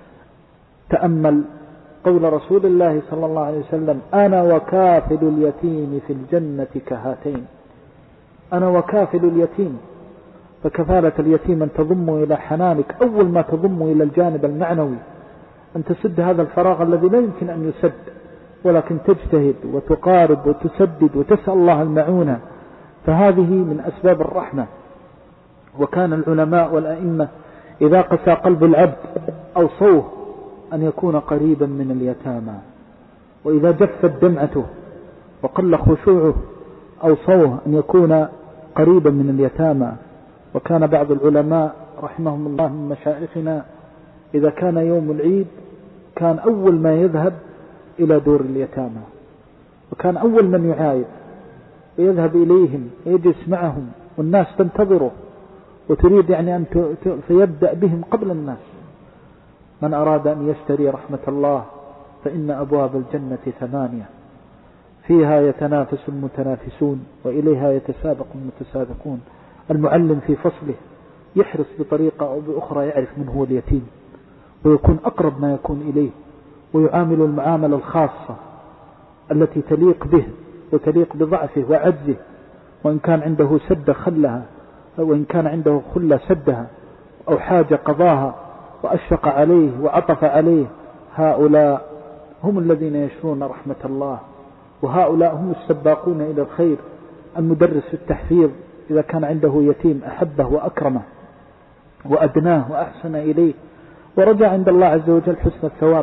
تأمل قول رسول الله صلى الله عليه وسلم: أنا وكافل اليتيم في الجنة كهاتين. أنا وكافل اليتيم، فكفالة اليتيم أن تضم إلى حنانك، أول ما تضم إلى الجانب المعنوي أن تسد هذا الفراغ الذي لا يمكن أن يسد، ولكن تجتهد وتقارب وتسدد وتسأل الله المعونة، فهذه من أسباب الرحمة. وكان العلماء والأئمة إذا قسى قلب العبد أوصوه أن يكون قريبا من اليتامى، وإذا جفت دمعته وقل خشوعه أوصوه أن يكون قريبا من اليتامى. وكان بعض العلماء رحمهم الله من مشايخنا إذا كان يوم العيد كان أول ما يذهب إلى دور اليتامى، وكان أول من يعايد ويذهب إليهم ويجلس معهم والناس تنتظره وتريد يعني أن فيبدأ بهم قبل الناس. من أراد أن يشتري رحمة الله فإن أبواب الجنة ثمانية فيها يتنافس المتنافسون وإليها يتسابق المتسابقون. المعلم في فصله يحرص بطريقة أو بأخرى يعرف من هو اليتيم ويكون أقرب ما يكون إليه، ويعامل المعاملة الخاصة التي تليق به وتليق بضعفه وعجزه، وإن كان عنده سد خلها، وإن كان عنده خلة سدها، أو حاجة قضاها وأشفق عليه وعطف عليه. هؤلاء هم الذين يشرون رحمة الله، وهؤلاء هم السباقون إلى الخير. المدرس في التحفيظ إذا كان عنده يتيم أحبه وأكرمه وأدناه وأحسن إليه ورجع عند الله عز وجل حسن الثواب.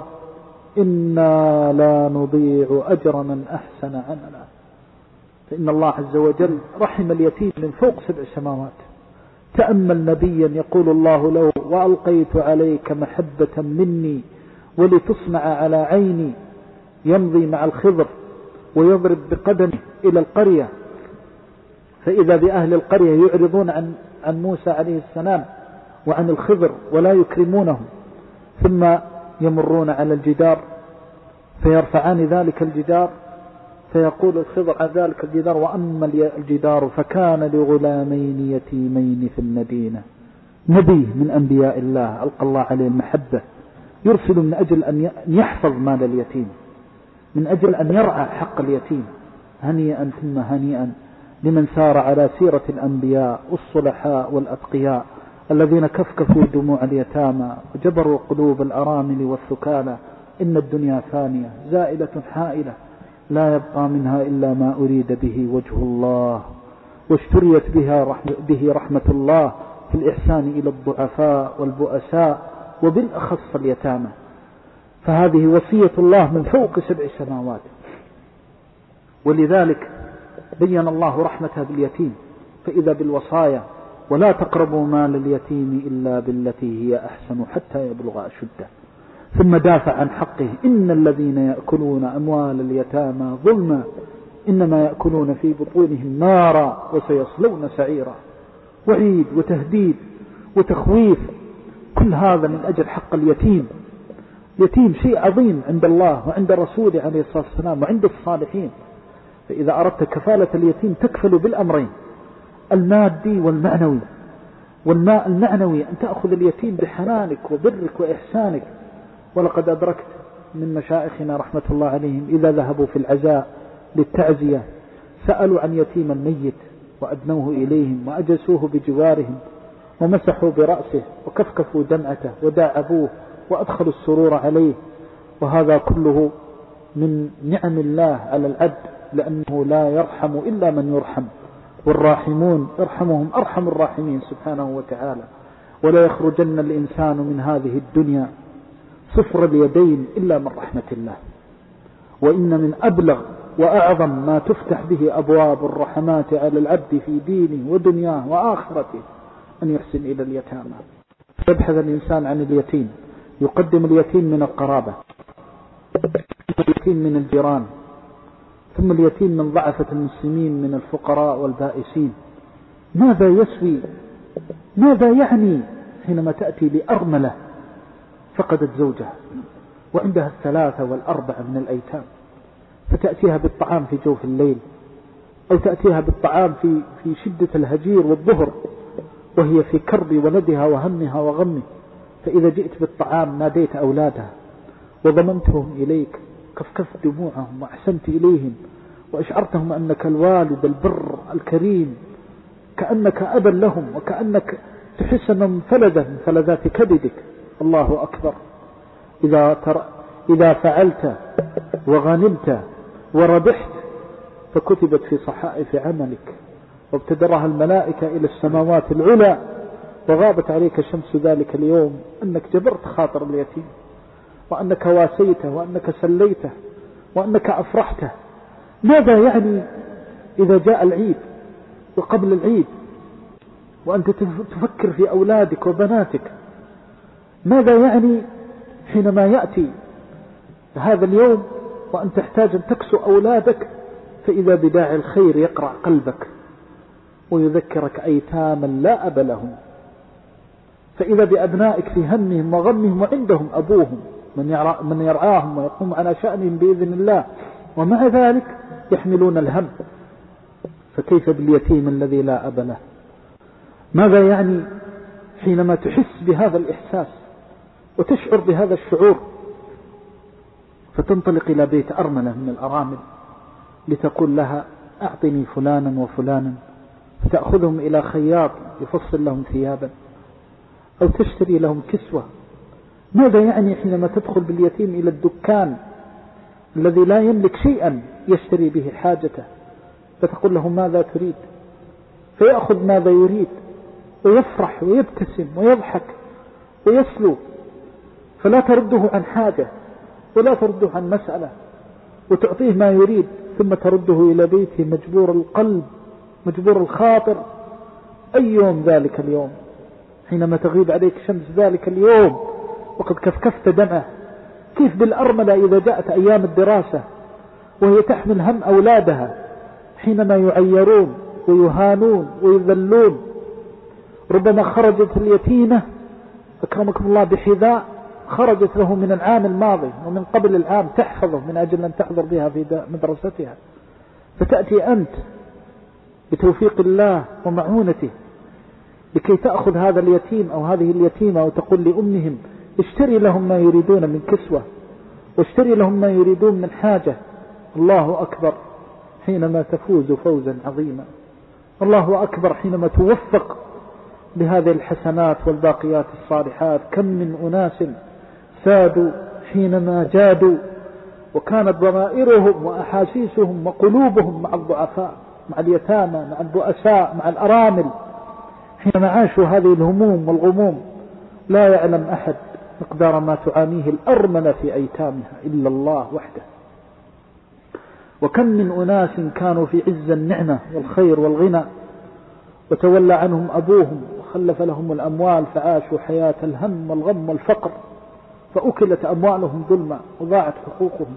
إنا لا نضيع أجر من أحسن عملا، فإن الله عز وجل رحم اليتيم من فوق سبع سماوات. تأمل نبيا يقول الله له: وألقيت عليك محبة مني ولتصنع على عيني، يمضي مع الخضر ويضرب بقدمه إلى القرية، فإذا بأهل القرية يعرضون عن عن موسى عليه السلام وعن الخضر ولا يكرمونهم، ثم يمرون على الجدار فيرفعان ذلك الجدار، فيقول الخضر على ذلك الجدار: وأما الجدار فكان لغلامين يتيمين في المدينة. نبي من أنبياء الله ألقى الله عليه المحبة، يرسل من أجل أن يحفظ مال اليتيم، من أجل أن يرعى حق اليتيم. هنيئا ثم هنيئا لمن سار على سيرة الأنبياء والصلحاء والأتقياء الذين كفكفوا دموع اليتامى وجبروا قلوب الأرامل والثكالى. إن الدنيا فانية زائلة حائلة، لا يبقى منها إلا ما أريد به وجه الله، واشتريت بها رحمة به رحمة الله في الإحسان إلى الضعفاء والبؤساء وبالأخص اليتامى. فهذه وصية الله من فوق سبع سماوات، ولذلك بين الله رحمته باليتيم. فإذا بالوصايا: ولا تقربوا مال اليتيم إلا بالتي هي أحسن حتى يبلغ أشده. ثم دافع عن حقه: إن الذين يأكلون أموال اليتامى ظلما إنما يأكلون في بطونهم نارا وسيصلون سعيرا. وعيد وتهديد وتخويف، كل هذا من أجل حق اليتيم. اليتيم شيء عظيم عند الله وعند رسوله عليه الصلاة والسلام وعند الصالحين. فإذا أردت كفالة اليتيم تكفل بالأمرين: المادي والمعنوي. والماء المعنوي أن تأخذ اليتيم بحنانك وبرك وإحسانك. ولقد أدركت من مشايخنا رحمة الله عليهم إذا ذهبوا في العزاء للتعزية سألوا عن يتيم الميت وأدنوه إليهم وأجلسوه بجوارهم ومسحوا برأسه وكفكفوا دمعته وداعبوه وأدخلوا السرور عليه. وهذا كله من نعم الله على العبد، لأنه لا يرحم إلا من يرحم، والراحمون ارحمهم أرحم الراحمين سبحانه وتعالى. ولا يخرجن الإنسان من هذه الدنيا صفر اليدين إلا من رحمة الله. وإن من أبلغ وأعظم ما تفتح به أبواب الرحمات على العبد في دينه ودنياه وآخرته أن يحسن إلى اليتامى. يبحث الإنسان عن اليتيم، يقدم اليتيم من القرابة، اليتيم من الجيران، ثم اليتيم من ضعفة المسلمين من الفقراء والبائسين. ماذا يسوي، ماذا يعني حينما تأتي لأرملة فقدت زوجها وعندها الثلاثة والأربعة من الأيتام، فتأتيها بالطعام في جوف الليل، أو تأتيها بالطعام في في شدة الهجير والظهر وهي في كرب ولدها وهمها وغمه. فإذا جئت بالطعام ناديت أولادها وضمنتهم إليك، كفكفت دموعهم وأحسنت إليهم وأشعرتهم أنك الوالد البر الكريم، كأنك أبا لهم، وكأنك تحس أنهم فلذة من فلذات كبدك. الله أكبر. إذا, تر... إذا فعلت وغنمت وربحت فكتبت في صحائف عملك وابتدرها الملائكة إلى السماوات العلى، وغابت عليك شمس ذلك اليوم أنك جبرت خاطر اليتيم، وأنك واسيته، وأنك سليته، وأنك أفرحته. ماذا يعني إذا جاء العيد وقبل العيد وأنت تفكر في أولادك وبناتك؟ ماذا يعني حينما يأتي هذا اليوم وأنت تحتاج أن تكسو أولادك، فإذا بداعي الخير يقرع قلبك ويذكرك أيتاما لا أب لهم، فإذا بأبنائك في همهم وغمهم وعندهم أبوهم من يرعاهم ويقوم على شأنهم بإذن الله، ومع ذلك يحملون الهم. فكيف باليتيم الذي لا أب له؟ ماذا يعني حينما تحس بهذا الإحساس وتشعر بهذا الشعور فتنطلق إلى بيت أرملة من الأرامل لتقول لها: أعطني فلانا وفلانا، فتأخذهم إلى خياط يفصل لهم ثيابا، أو تشتري لهم كسوة. ماذا يعني حينما تدخل باليتيم إلى الدكان الذي لا يملك شيئا يشتري به حاجته، فتقول له: ماذا تريد؟ فيأخذ ماذا يريد ويفرح ويبتسم ويضحك ويسلو، فلا ترده عن حاجة ولا ترده عن مسألة، وتعطيه ما يريد، ثم ترده إلى بيته مجبور القلب مجبور الخاطر. أي يوم ذلك اليوم حينما تغيب عليك شمس ذلك اليوم وقد كفكفت دمعه؟ كيف بالأرملة إذا جاءت أيام الدراسة وهي تحمل هم أولادها حينما يعيرون ويهانون ويذلون؟ ربما خرجت اليتيمة أكرمكم الله بحذاء خرجت له من العام الماضي ومن قبل العام تحفظه من أجل أن تحضر بها في مدرستها، فتأتي أنت بتوفيق الله ومعونته لكي تأخذ هذا اليتيم أو هذه اليتيمة وتقول لأمهم: اشتري لهم ما يريدون من كسوة، واشتري لهم ما يريدون من حاجة. الله أكبر حينما تفوز فوزا عظيما. الله أكبر حينما توفق بهذه الحسنات والباقيات الصالحات. كم من أناس سادوا حينما جادوا، وكانت ضمائرهم وأحاسيسهم وقلوبهم مع الضعفاء، مع اليتامى، مع البؤساء، مع الأرامل، حينما عاشوا هذه الهموم والغموم. لا يعلم أحد مقدار ما تعانيه الأرملة في أيتامها إلا الله وحده. وكم من أناس كانوا في عز النعمة والخير والغنى وتولى عنهم أبوهم وخلف لهم الأموال، فعاشوا حياة الهم والغم والفقر فأكلت أموالهم ظلما وضاعت حقوقهم.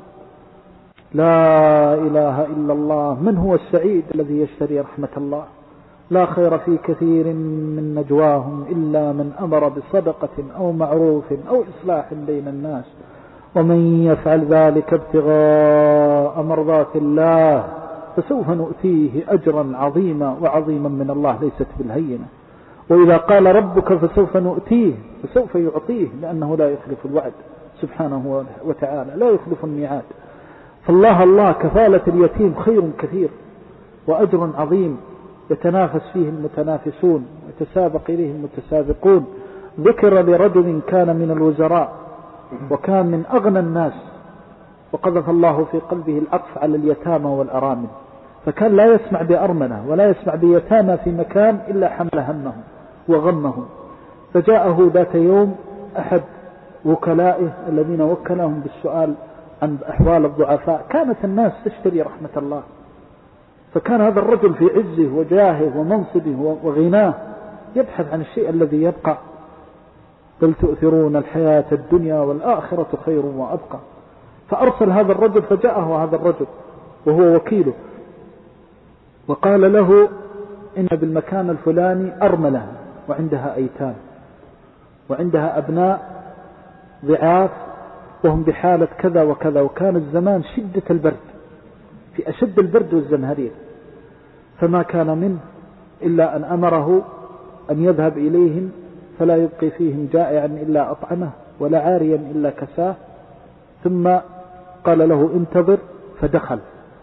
لا إله إلا الله. من هو السعيد الذي يشتري رحمة الله؟ لا خير في كثير من نجواهم إلا من أمر بصدقة أو معروف أو إصلاح بين الناس ومن يفعل ذلك ابتغاء مرضات الله فسوف نؤتيه أجرا عظيما، وعظيما من الله ليست بالهينة. وإذا قال ربك فسوف نؤتيه فسوف يعطيه، لأنه لا يخلف الوعد سبحانه وتعالى، لا يخلف الميعاد. فالله الله كفالة اليتيم خير كثير وأجر عظيم يتنافس فيه المتنافسون ويتسابق إليه المتسابقون. ذكر لرجل كان من الوزراء وكان من أغنى الناس، وقذف الله في قلبه العطف على اليتامى والأرامل، فكان لا يسمع بأرملة ولا يسمع بيتامى في مكان إلا حمل همهم وغمهم. فجاءه ذات يوم أحد وكلائه الذين وكلهم بالسؤال عن أحوال الضعفاء. كانت الناس تشتري رحمة الله، فكان هذا الرجل في عزه وجاهه ومنصبه وغناه يبحث عن الشيء الذي يبقى. بل تؤثرون الحياة الدنيا والآخرة خير وأبقى. فأرسل هذا الرجل، فجاءه هذا الرجل وهو وكيله وقال له إن بالمكان الفلاني أرملة وعندها أيتام وعندها أبناء ضعاف وهم بحالة كذا وكذا، وكان الزمان شدة البرد، في أشد البرد والزمهرير، فما كان منه إلا أن أمره أن يذهب إليهم فلا يبقي فيهم جائعا إلا أطعمه ولا عاريا إلا كساه. ثم قال له انتظر، فدخل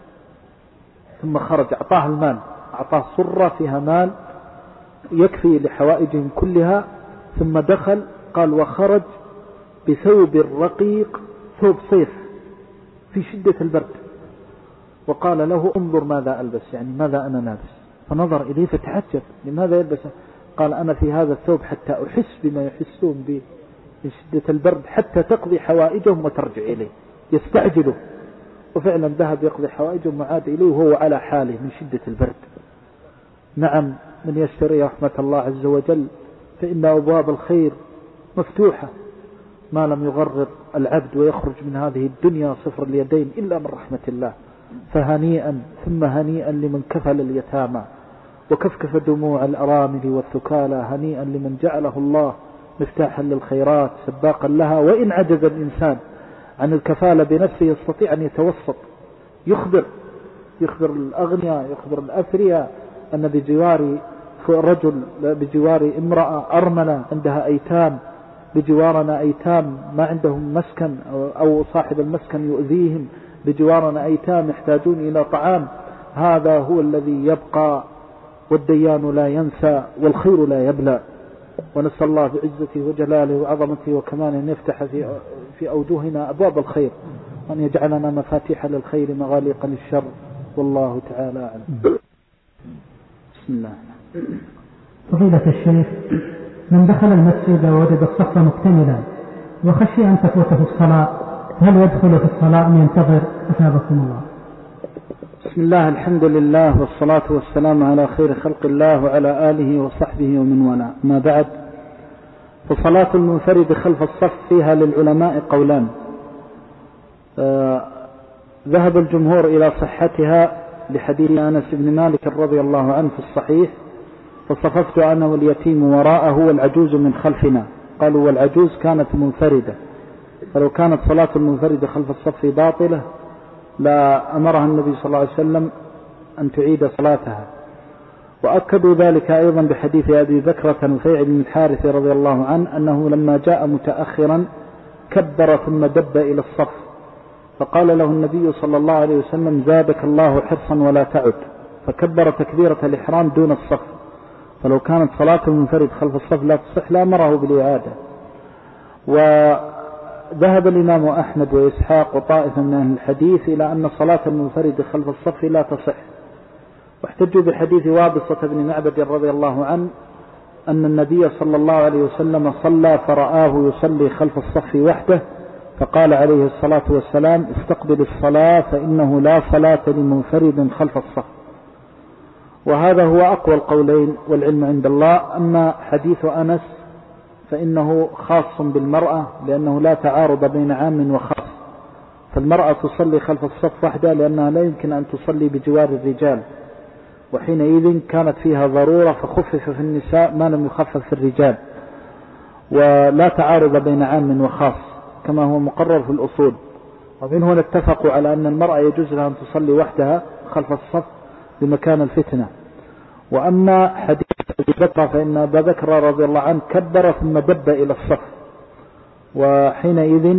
ثم خرج، أعطاه المال، أعطاه صرة فيها مال يكفي لحوائجهم كلها. ثم دخل قال وخرج بثوب رقيق، ثوب صيف في شدة البرد، وقال له انظر ماذا ألبس، يعني ماذا أنا لابس. فنظر إليه فتعجب لماذا يلبس. قال أنا في هذا الثوب حتى أحس بما يحسون به من شدة البرد حتى تقضي حوائجهم وترجع إليه. يستعجله، وفعلا ذهب يقضي حوائجهم وعاد إليه وهو على حاله من شدة البرد. نعم، من يشتري رحمة الله عز وجل فإن أبواب الخير مفتوحة ما لم يغرر العبد ويخرج من هذه الدنيا صفر اليدين إلا من رحمة الله. فهنيئا ثم هنيئا لمن كفل اليتامى وكفكف دموع الأرامل والثكالى. هنيئا لمن جعله الله مفتاحا للخيرات سباقا لها. وإن عجز الإنسان عن الكفالة بنفسه يستطيع أن يتوسط، يخبر يخبر الأغنياء، يخبر الأثرياء أن بجوار رجل، بجوار امرأة أرملة عندها أيتام، بجوارنا أيتام ما عندهم مسكن أو صاحب المسكن يؤذيهم، بجوارنا أيتام يحتاجون إلى طعام. هذا هو الذي يبقى، والديان لا ينسى والخير لا يبلى. ونسأل الله بعزته وجلاله وعظمته وكماله أن يفتح في في أوجهنا أبواب الخير، وأن يجعلنا مفاتيح للخير مغاليق للشر، والله تعالى أعلم. بسم الله. فضيلة الشيخ، من دخل المسجد ووجد الصف مكتملا وخشي أن تفوته الصلاة، هل يدخل في الصلاة أم ينتظر؟ أثابكم الله. بسم الله، الحمد لله والصلاة والسلام على خير خلق الله وعلى آله وصحبه ومن والاه. ما بعد، فصلاة المنفرد خلف الصف فيها للعلماء قولان. آه ذهب الجمهور إلى صحتها لحديث أنس بن مالك رضي الله عنه في الصحيح: فصففت أنا واليتيم وراءه والعجوز من خلفنا. قالوا والعجوز كانت منفردة، فلو كانت صلاة المنفرد خلف الصف باطلة لا أمرها النبي صلى الله عليه وسلم أن تعيد صلاتها. وأكدوا ذلك أيضا بحديث أبي بكرة نفيع بن الحارث رضي الله عنه أنه لما جاء متأخرا كبر ثم دب إلى الصف، فقال له النبي صلى الله عليه وسلم: زادك الله حرصا ولا تعد، فكبر تكبيرة الإحرام دون الصف. فلو كانت صلاة المنفرد خلف الصف لا تصح لأمره بالإعادة. وذهب الإمام أحمد وإسحاق وطائفة من أهل الحديث إلى أن صلاة المنفرد خلف الصف لا تصح، واحتجوا بحديث وابصة بن معبد رضي الله عنه أن النبي صلى الله عليه وسلم صلى فرآه يصلي خلف الصف وحده، فقال عليه الصلاة والسلام: استقبل الصلاة فإنه لا صلاة لمنفرد خلف الصف. وهذا هو أقوى القولين والعلم عند الله. أما حديث أنس فإنه خاص بالمرأة لأنه لا تعارض بين عام وخاص. فالمرأة تصلي خلف الصف وحدها لأنها لا يمكن أن تصلي بجوار الرجال، وحينئذ كانت فيها ضرورة فخفف في النساء ما لم يخفف في الرجال، ولا تعارض بين عام وخاص كما هو مقرر في الأصول. ومن هنا اتفقوا على أن المرأة يجوز لها أن تصلي وحدها خلف الصف بمكان الفتنة. وأما حديث أبي بكر فإن أبا بكر رضي الله عنه كبر ثم دب إلى الصف، وحينئذ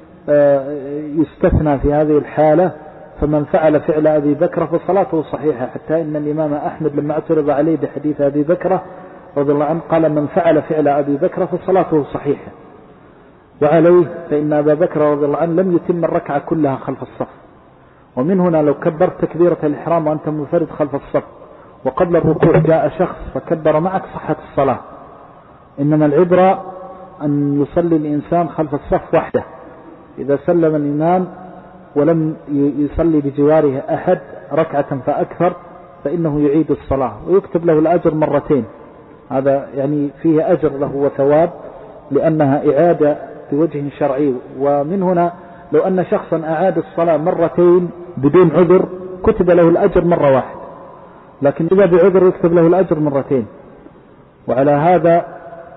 يستثنى في هذه الحالة، فمن فعل فعل أبي بكر فصلاته صحيحة، حتى إن الإمام أحمد لما اعترض عليه بحديث أبي بكر رضي الله عنه قال من فعل فعل أبي بكر فصلاته صحيحة. وعليه فإن أبا بكر رضي الله عنه لم يتم الركعة كلها خلف الصف. ومن هنا لو كبرت تكبيرة الإحرام وأنت منفرد خلف الصف وقبل الركوع جاء شخص فكبر معك صحة الصلاة، إنما العبرة أن يصلي الإنسان خلف الصف وحده. إذا سلم الإمام ولم يصلي بجواره أحد ركعة فأكثر فإنه يعيد الصلاة ويكتب له الأجر مرتين. هذا يعني فيه أجر له وثواب لأنها إعادة بوجه شرعي. ومن هنا لو أن شخصا أعاد الصلاة مرتين بدون عذر كتب له الأجر مرة واحدة، لكن إذا بعذر يكتب له الأجر مرتين. وعلى هذا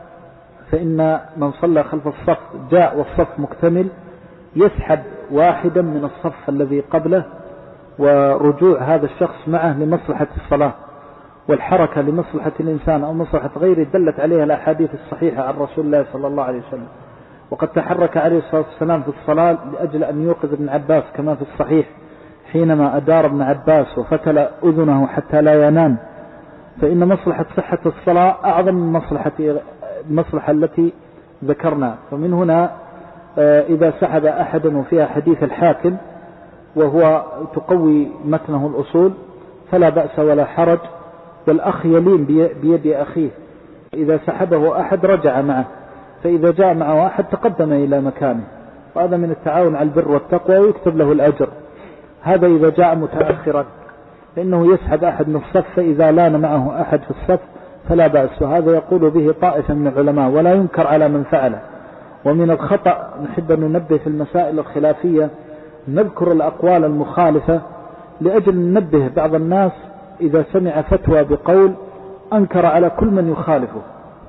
فإن من صلى خلف الصف جاء والصف مكتمل يسحب واحدا من الصف الذي قبله، ورجوع هذا الشخص معه لمصلحة الصلاة والحركة لمصلحة الإنسان أو مصلحة غيره دلت عليها الأحاديث الصحيحة عن رسول الله صلى الله عليه وسلم. وقد تحرك عليه الصلاة والسلام في الصلاة لأجل أن يوقظ ابن عباس كما في الصحيح حينما أدار ابن عباس وفتل أذنه حتى لا ينام، فإن مصلحة صحة الصلاة أعظم من مصلحة المصلحة التي ذكرنا. فمن هنا إذا سحب أحدا وفيها حديث الحاكم وهو تقوي متنه الأصول فلا بأس ولا حرج، والأخ يلين بيد أخيه، إذا سحبه أحد رجع معه، فإذا جاء معه أحد تقدم إلى مكانه، وهذا من التعاون على البر والتقوى ويكتب له الأجر. هذا إذا جاء متأخرا فإنه يسحب أحد من الصف، فإذا لان معه أحد في الصف فلا بأس، وهذا يقول به طائفة من العلماء ولا ينكر على من فعله. ومن الخطأ نحب أن ننبه في المسائل الخلافية نذكر الأقوال المخالفة لأجل ننبه بعض الناس إذا سمع فتوى بقول أنكر على كل من يخالفه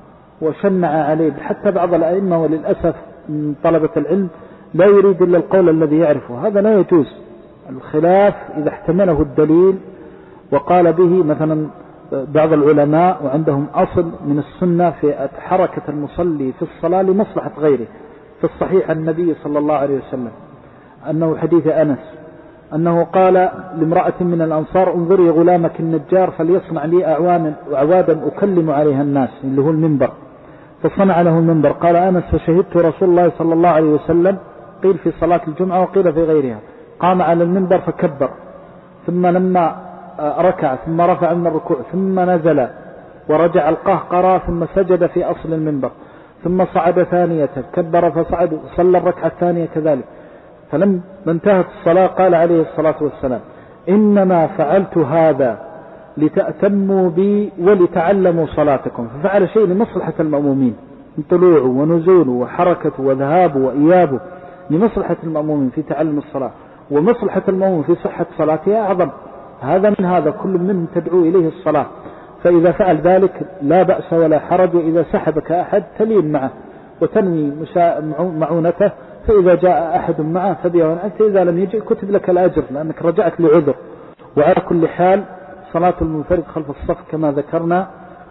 وشنع عليه، حتى بعض الأئمة وللأسف من طلبة العلم لا يريد إلا القول الذي يعرفه. هذا لا يجوز. الخلاف إذا احتمله الدليل وقال به مثلا بعض العلماء وعندهم أصل من السنة في حركة المصلي في الصلاة لمصلحة غيره، في الصحيح النبي صلى الله عليه وسلم أنه حديث أنس أنه قال لامرأة من الأنصار انظري غلامك النجار فليصنع لي أعوانا أعوادا أكلم عليها الناس، اللي هو المنبر، فصنع له المنبر. قال أنس فشهدت رسول الله صلى الله عليه وسلم قيل في صلاة الجمعة وقيل في غيرها، قام على المنبر فكبر، ثم لما ركع ثم رفع من الركوع ثم نزل ورجع القهقرة ثم سجد في أصل المنبر ثم صعد ثانية كبر فصعد صلى الركعة الثانية كذلك. فلما انتهت الصلاة قال عليه الصلاة والسلام إنما فعلت هذا لتأتموا بي ولتعلموا صلاتكم، ففعل شيء لمصلحة المأمومين من طلوعه ونزوله وحركته وذهابه وإيابه لمصلحة المأمومين في تعلم الصلاة، ومصلحة المأموم في صحة صلاتها أعظم. هذا من هذا كل من تدعو إليه الصلاة، فإذا فعل ذلك لا بأس ولا حرج. وإذا سحبك أحد تلين معه وتنوي معونته، فإذا جاء أحد معه فبيه وأنت، إذا لم يجي كتب لك الأجر لأنك رجعت لعذر. وعلى كل حال صلاة المنفرد خلف الصف كما ذكرنا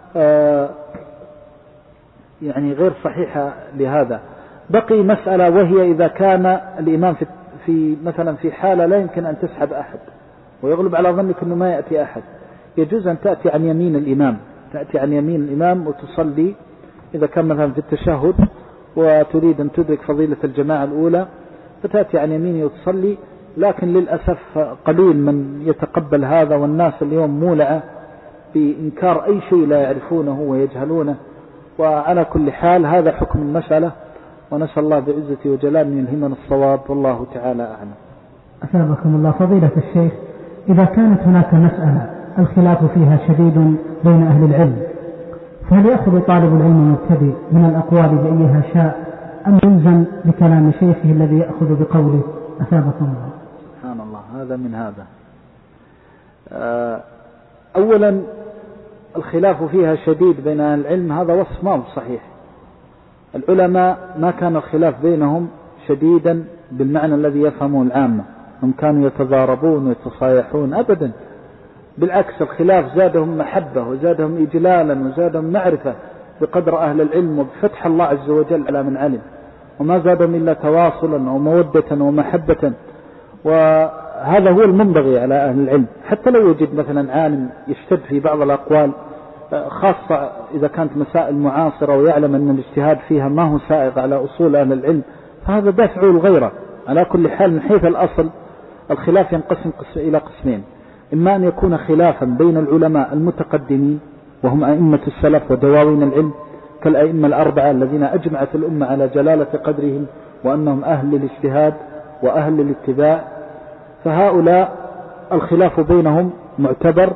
آه يعني غير صحيحة لهذا. بقي مسألة وهي إذا كان الإمام في, في مثلا في حالة لا يمكن أن تسحب أحد ويغلب على ظنك أنه ما يأتي أحد، يجوز أن تأتي عن يمين الإمام، تأتي عن يمين الإمام وتصلي إذا كان مثلا في التشهد وتريد أن تدرك فضيلة الجماعة الأولى فتأتي عن يمينه وتصلي. لكن للأسف قليل من يتقبل هذا، والناس اليوم مولعة بإنكار أي شيء لا يعرفونه ويجهلونه. وعلى كل حال هذا حكم المسألة، ونسأل الله بعزته وجلاله أن يلهمنا الصواب، والله تعالى أعلم. أثابكم الله فضيلة الشيخ، إذا كانت هناك مسألة الخلاف فيها شديد بين أهل العلم، فهل يأخذ طالب العلم المبتدئ من الأقوال بأيها شاء أم يلزم بكلام شيخه الذي يأخذ بقوله أثابكم الله؟ سبحان الله، هذا من هذا. أولا الخلاف فيها شديد بين أهل العلم، هذا وصف ما هو صحيح. العلماء ما كان الخلاف بينهم شديدا بالمعنى الذي يفهمه العامة، هم كانوا يتضاربون ويتصايحون أبدا، بالعكس الخلاف زادهم محبة وزادهم إجلالا وزادهم معرفة بقدر أهل العلم وبفتح الله عز وجل على من علم، وما زادهم إلا تواصلا ومودة ومحبة. وهذا هو المنبغي على أهل العلم، حتى لو وجد مثلا عالم يشتد في بعض الأقوال، خاصة إذا كانت مسائل معاصرة ويعلم أن الاجتهاد فيها ما هو سائغ على أصول أهل العلم، فهذا دافع الغيرة. على كل حال من حيث الأصل الخلاف ينقسم إلى قسمين: إما أن يكون خلافا بين العلماء المتقدمين وهم أئمة السلف ودواوين العلم كالأئمة الأربعة الذين أجمعت الأمة على جلالة قدرهم وأنهم أهل للاجتهاد وأهل للاتباع، فهؤلاء الخلاف بينهم معتبر،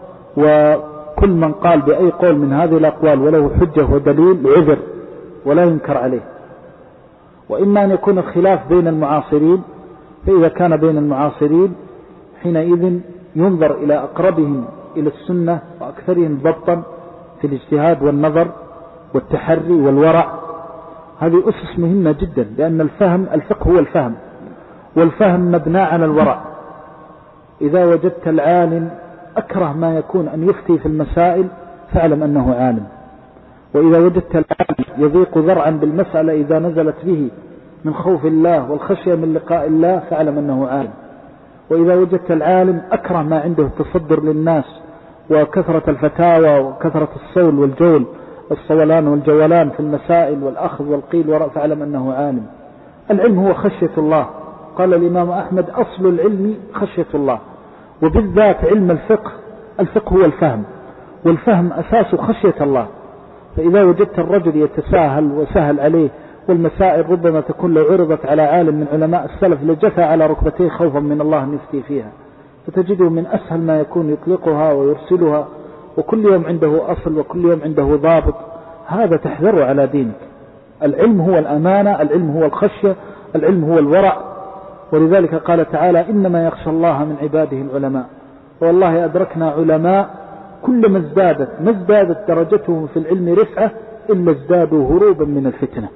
وكل من قال بأي قول من هذه الأقوال وله حجة ودليل عذر ولا ينكر عليه. وإما أن يكون الخلاف بين المعاصرين، فإذا كان بين المعاصرين حينئذ ينظر إلى أقربهم إلى السنة وأكثرهم ضبطا في الاجتهاد والنظر والتحري والورع. هذه أسس مهمة جدا، لأن الفهم الفقه هو الفهم، والفهم مبنى على الورع. إذا وجدت العالم أكره ما يكون أن يفتي في المسائل فاعلم أنه عالم، وإذا وجدت العالم يضيق ذرعا بالمسألة إذا نزلت به من خوف الله والخشية من لقاء الله فاعلم أنه عالم، وإذا وجدت العالم أكره ما عنده تصدر للناس وكثرة الفتاوى وكثرة الصول والجول الصولان والجولان في المسائل والأخذ والقيل فاعلم أنه عالم. العلم هو خشية الله، قال الإمام أحمد: أصل العلم خشية الله، وبالذات علم الفقه. الفقه هو الفهم، والفهم أساس خشية الله. فإذا وجدت الرجل يتساهل وسهل عليه والمسائل ربما تكون لو عرضت على عالم من علماء السلف لجثى على ركبتيه خوفا من الله أن يفتي فيها، فتجده من أسهل ما يكون يطلقها ويرسلها، وكل يوم عنده أصل وكل يوم عنده ضابط. هذا تحذره على دينك. العلم هو الأمانة، العلم هو الخشية، العلم هو الورع. ولذلك قال تعالى: إنما يخشى الله من عباده العلماء. والله أدركنا علماء كلما ازدادت ما ازدادت درجتهم في العلم رفعة إلا ازدادوا هروبا من الفتنة.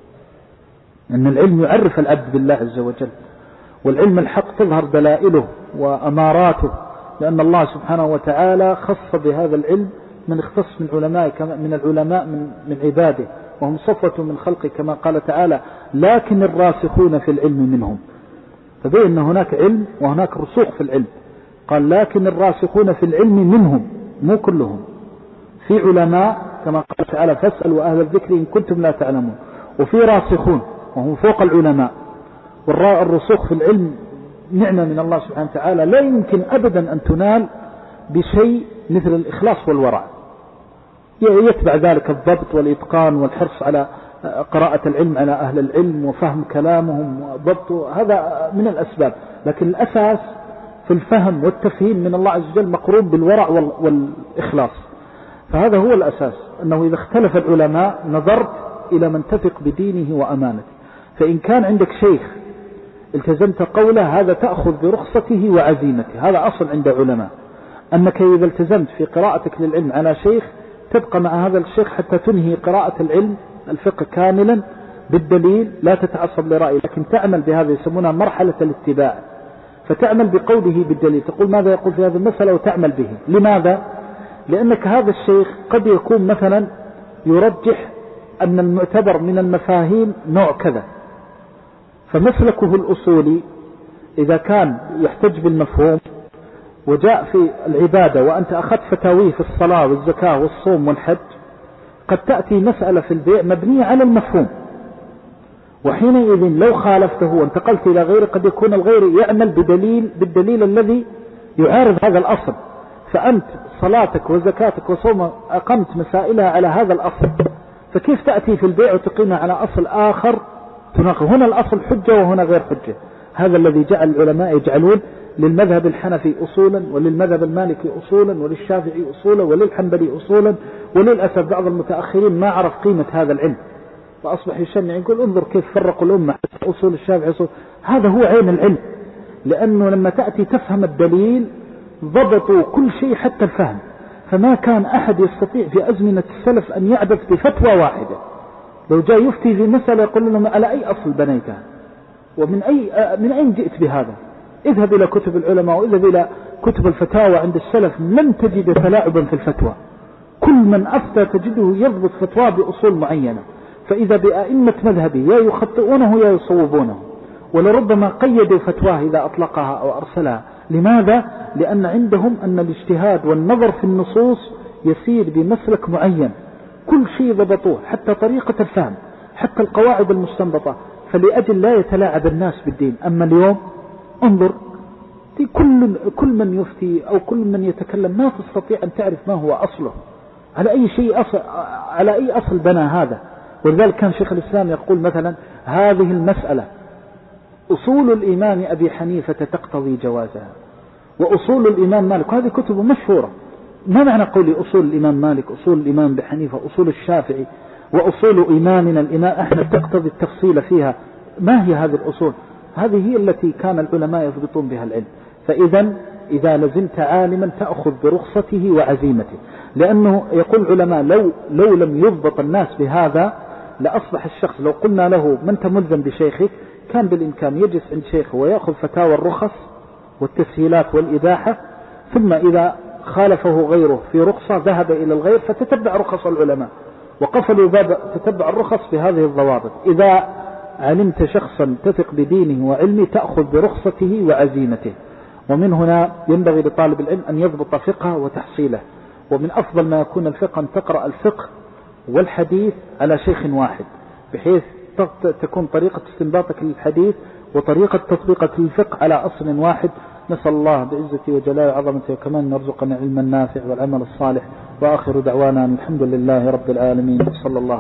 أن العلم يعرف العبد بالله عز وجل، والعلم الحق تظهر دلائله وأماراته، لأن الله سبحانه وتعالى خص بهذا العلم من اختص من علماء من العلماء من, من عباده، وهم صفوة من خلقه كما قال تعالى: لكن الراسخون في العلم منهم. فبين أن هناك علم وهناك رسوخ في العلم، قال: لكن الراسخون في العلم منهم، مو كلهم. في علماء كما قال تعالى: فاسألوا أهل الذكر إن كنتم لا تعلمون. وفي راسخون وهم فوق العلماء. والرسوخ في العلم نعمة من الله سبحانه وتعالى لا يمكن أبدا أن تنال بشيء مثل الإخلاص والورع. يتبع ذلك الضبط والإتقان والحرص على قراءة العلم على أهل العلم وفهم كلامهم وضبطه، هذا من الأسباب. لكن الأساس في الفهم والتفهيم من الله عز وجل مقرون بالورع والإخلاص. فهذا هو الأساس، أنه إذا اختلف العلماء نظرت إلى من تثق بدينه وأمانته. فإن كان عندك شيخ التزمت قوله، هذا تأخذ برخصته وعزيمته، هذا أصل عند علماء، أنك إذا التزمت في قراءتك للعلم على شيخ تبقى مع هذا الشيخ حتى تنهي قراءة العلم الفقه كاملا بالدليل، لا تتعصب لرأي، لكن تعمل بهذا يسمونها مرحلة الاتباع. فتعمل بقوله بالدليل، تقول ماذا يقول في هذه المسألة وتعمل به. لماذا؟ لأنك هذا الشيخ قد يكون مثلا يرجح أن المعتبر من المفاهيم نوع كذا، فمسلكه الأصولي إذا كان يحتج بالمفهوم وجاء في العبادة وأنت أخذت فتاويه في الصلاة والزكاة والصوم والحج، قد تأتي مسألة في البيع مبنية على المفهوم، وحينئذ لو خالفته وانتقلت إلى غيره قد يكون الغير يعمل بدليل بالدليل الذي يعارض هذا الأصل. فأنت صلاتك وزكاتك وصومك أقمت مسائلها على هذا الأصل، فكيف تأتي في البيع وتقيمها على أصل آخر تناقض؟ هنا الأصل حجة وهنا غير حجة. هذا الذي جعل العلماء يجعلون للمذهب الحنفي أصولا، وللمذهب المالكي أصولا، وللشافعي أصولا، وللحنبلي أصولا. وللأسف بعض المتأخرين ما عرف قيمة هذا العلم، فأصبح يشنع يقول انظر كيف فرقوا الأمة، أصول الشافعي أصول. هذا هو عين العلم، لأنه لما تأتي تفهم الدليل ضبطوا كل شيء حتى الفهم. فما كان أحد يستطيع في أزمنة السلف أن يعبث بفتوى واحدة. لو جاء يفتي في مسألة يقول لهم على أي أصل بنيتها، ومن أي من أين جئت بهذا؟ اذهب إلى كتب العلماء واذهب إلى كتب الفتاوى عند السلف، لن تجد تلاعبا في الفتوى. كل من أفتى تجده يضبط فتوى بأصول معينة. فإذا بأئمة مذهبه يا يخطئونه يا يصوبونه، ولربما قيدوا فتواه إذا أطلقها أو أرسلها. لماذا؟ لأن عندهم أن الاجتهاد والنظر في النصوص يسير بمسلك معين، كل شيء ضبطوه حتى طريقة الفهم، حتى القواعد المستنبطة، فلأجل لا يتلاعب الناس بالدين. أما اليوم انظر كل كل من يفتي أو كل من يتكلم ما تستطيع أن تعرف ما هو أصله، على أي شيء أصل، على أي أصل بنى هذا. ولذلك كان شيخ الإسلام يقول مثلا هذه المسألة أصول الإمام أبي حنيفة تقتضي جوازها، وأصول الإمام مالك، هذه كتب مشهورة. ما معنى قولي أصول الإمام مالك، أصول الإمام أبي حنيفة، أصول الشافعي، وأصول إمامنا الإمام أحمد تقتضي التفصيل فيها؟ ما هي هذه الأصول؟ هذه هي التي كان العلماء يضبطون بها العلم. فإذا إذا لزمت عالما تأخذ برخصته وعزيمته، لأنه يقول العلماء لو, لو لم يضبط الناس بهذا لأصبح الشخص لو قلنا له من أنت ملزم بشيخك، كان بالإمكان يجلس عند شيخه ويأخذ فتاوى الرخص والتسهيلات والإباحة، ثم إذا خالفه غيره في رخصة ذهب إلى الغير فتتبع رخص العلماء، وقفلوا باب تتبع الرخص بهذه الضوابط. إذا علمت شخصا تثق بدينه وعلمه تأخذ برخصته وعزيمته. ومن هنا ينبغي لطالب العلم أن يضبط فقهه وتحصيله. ومن أفضل ما يكون الفقه أن تقرأ الفقه والحديث على شيخ واحد، بحيث تكون طريقة استنباطك للحديث وطريقة تطبيقك للفقه على أصل واحد. نسأل الله بعزته وجلاله وعظمته وكمان نرزقنا علما نافع والعمل الصالح. وآخر دعوانا الحمد لله رب العالمين، صلى الله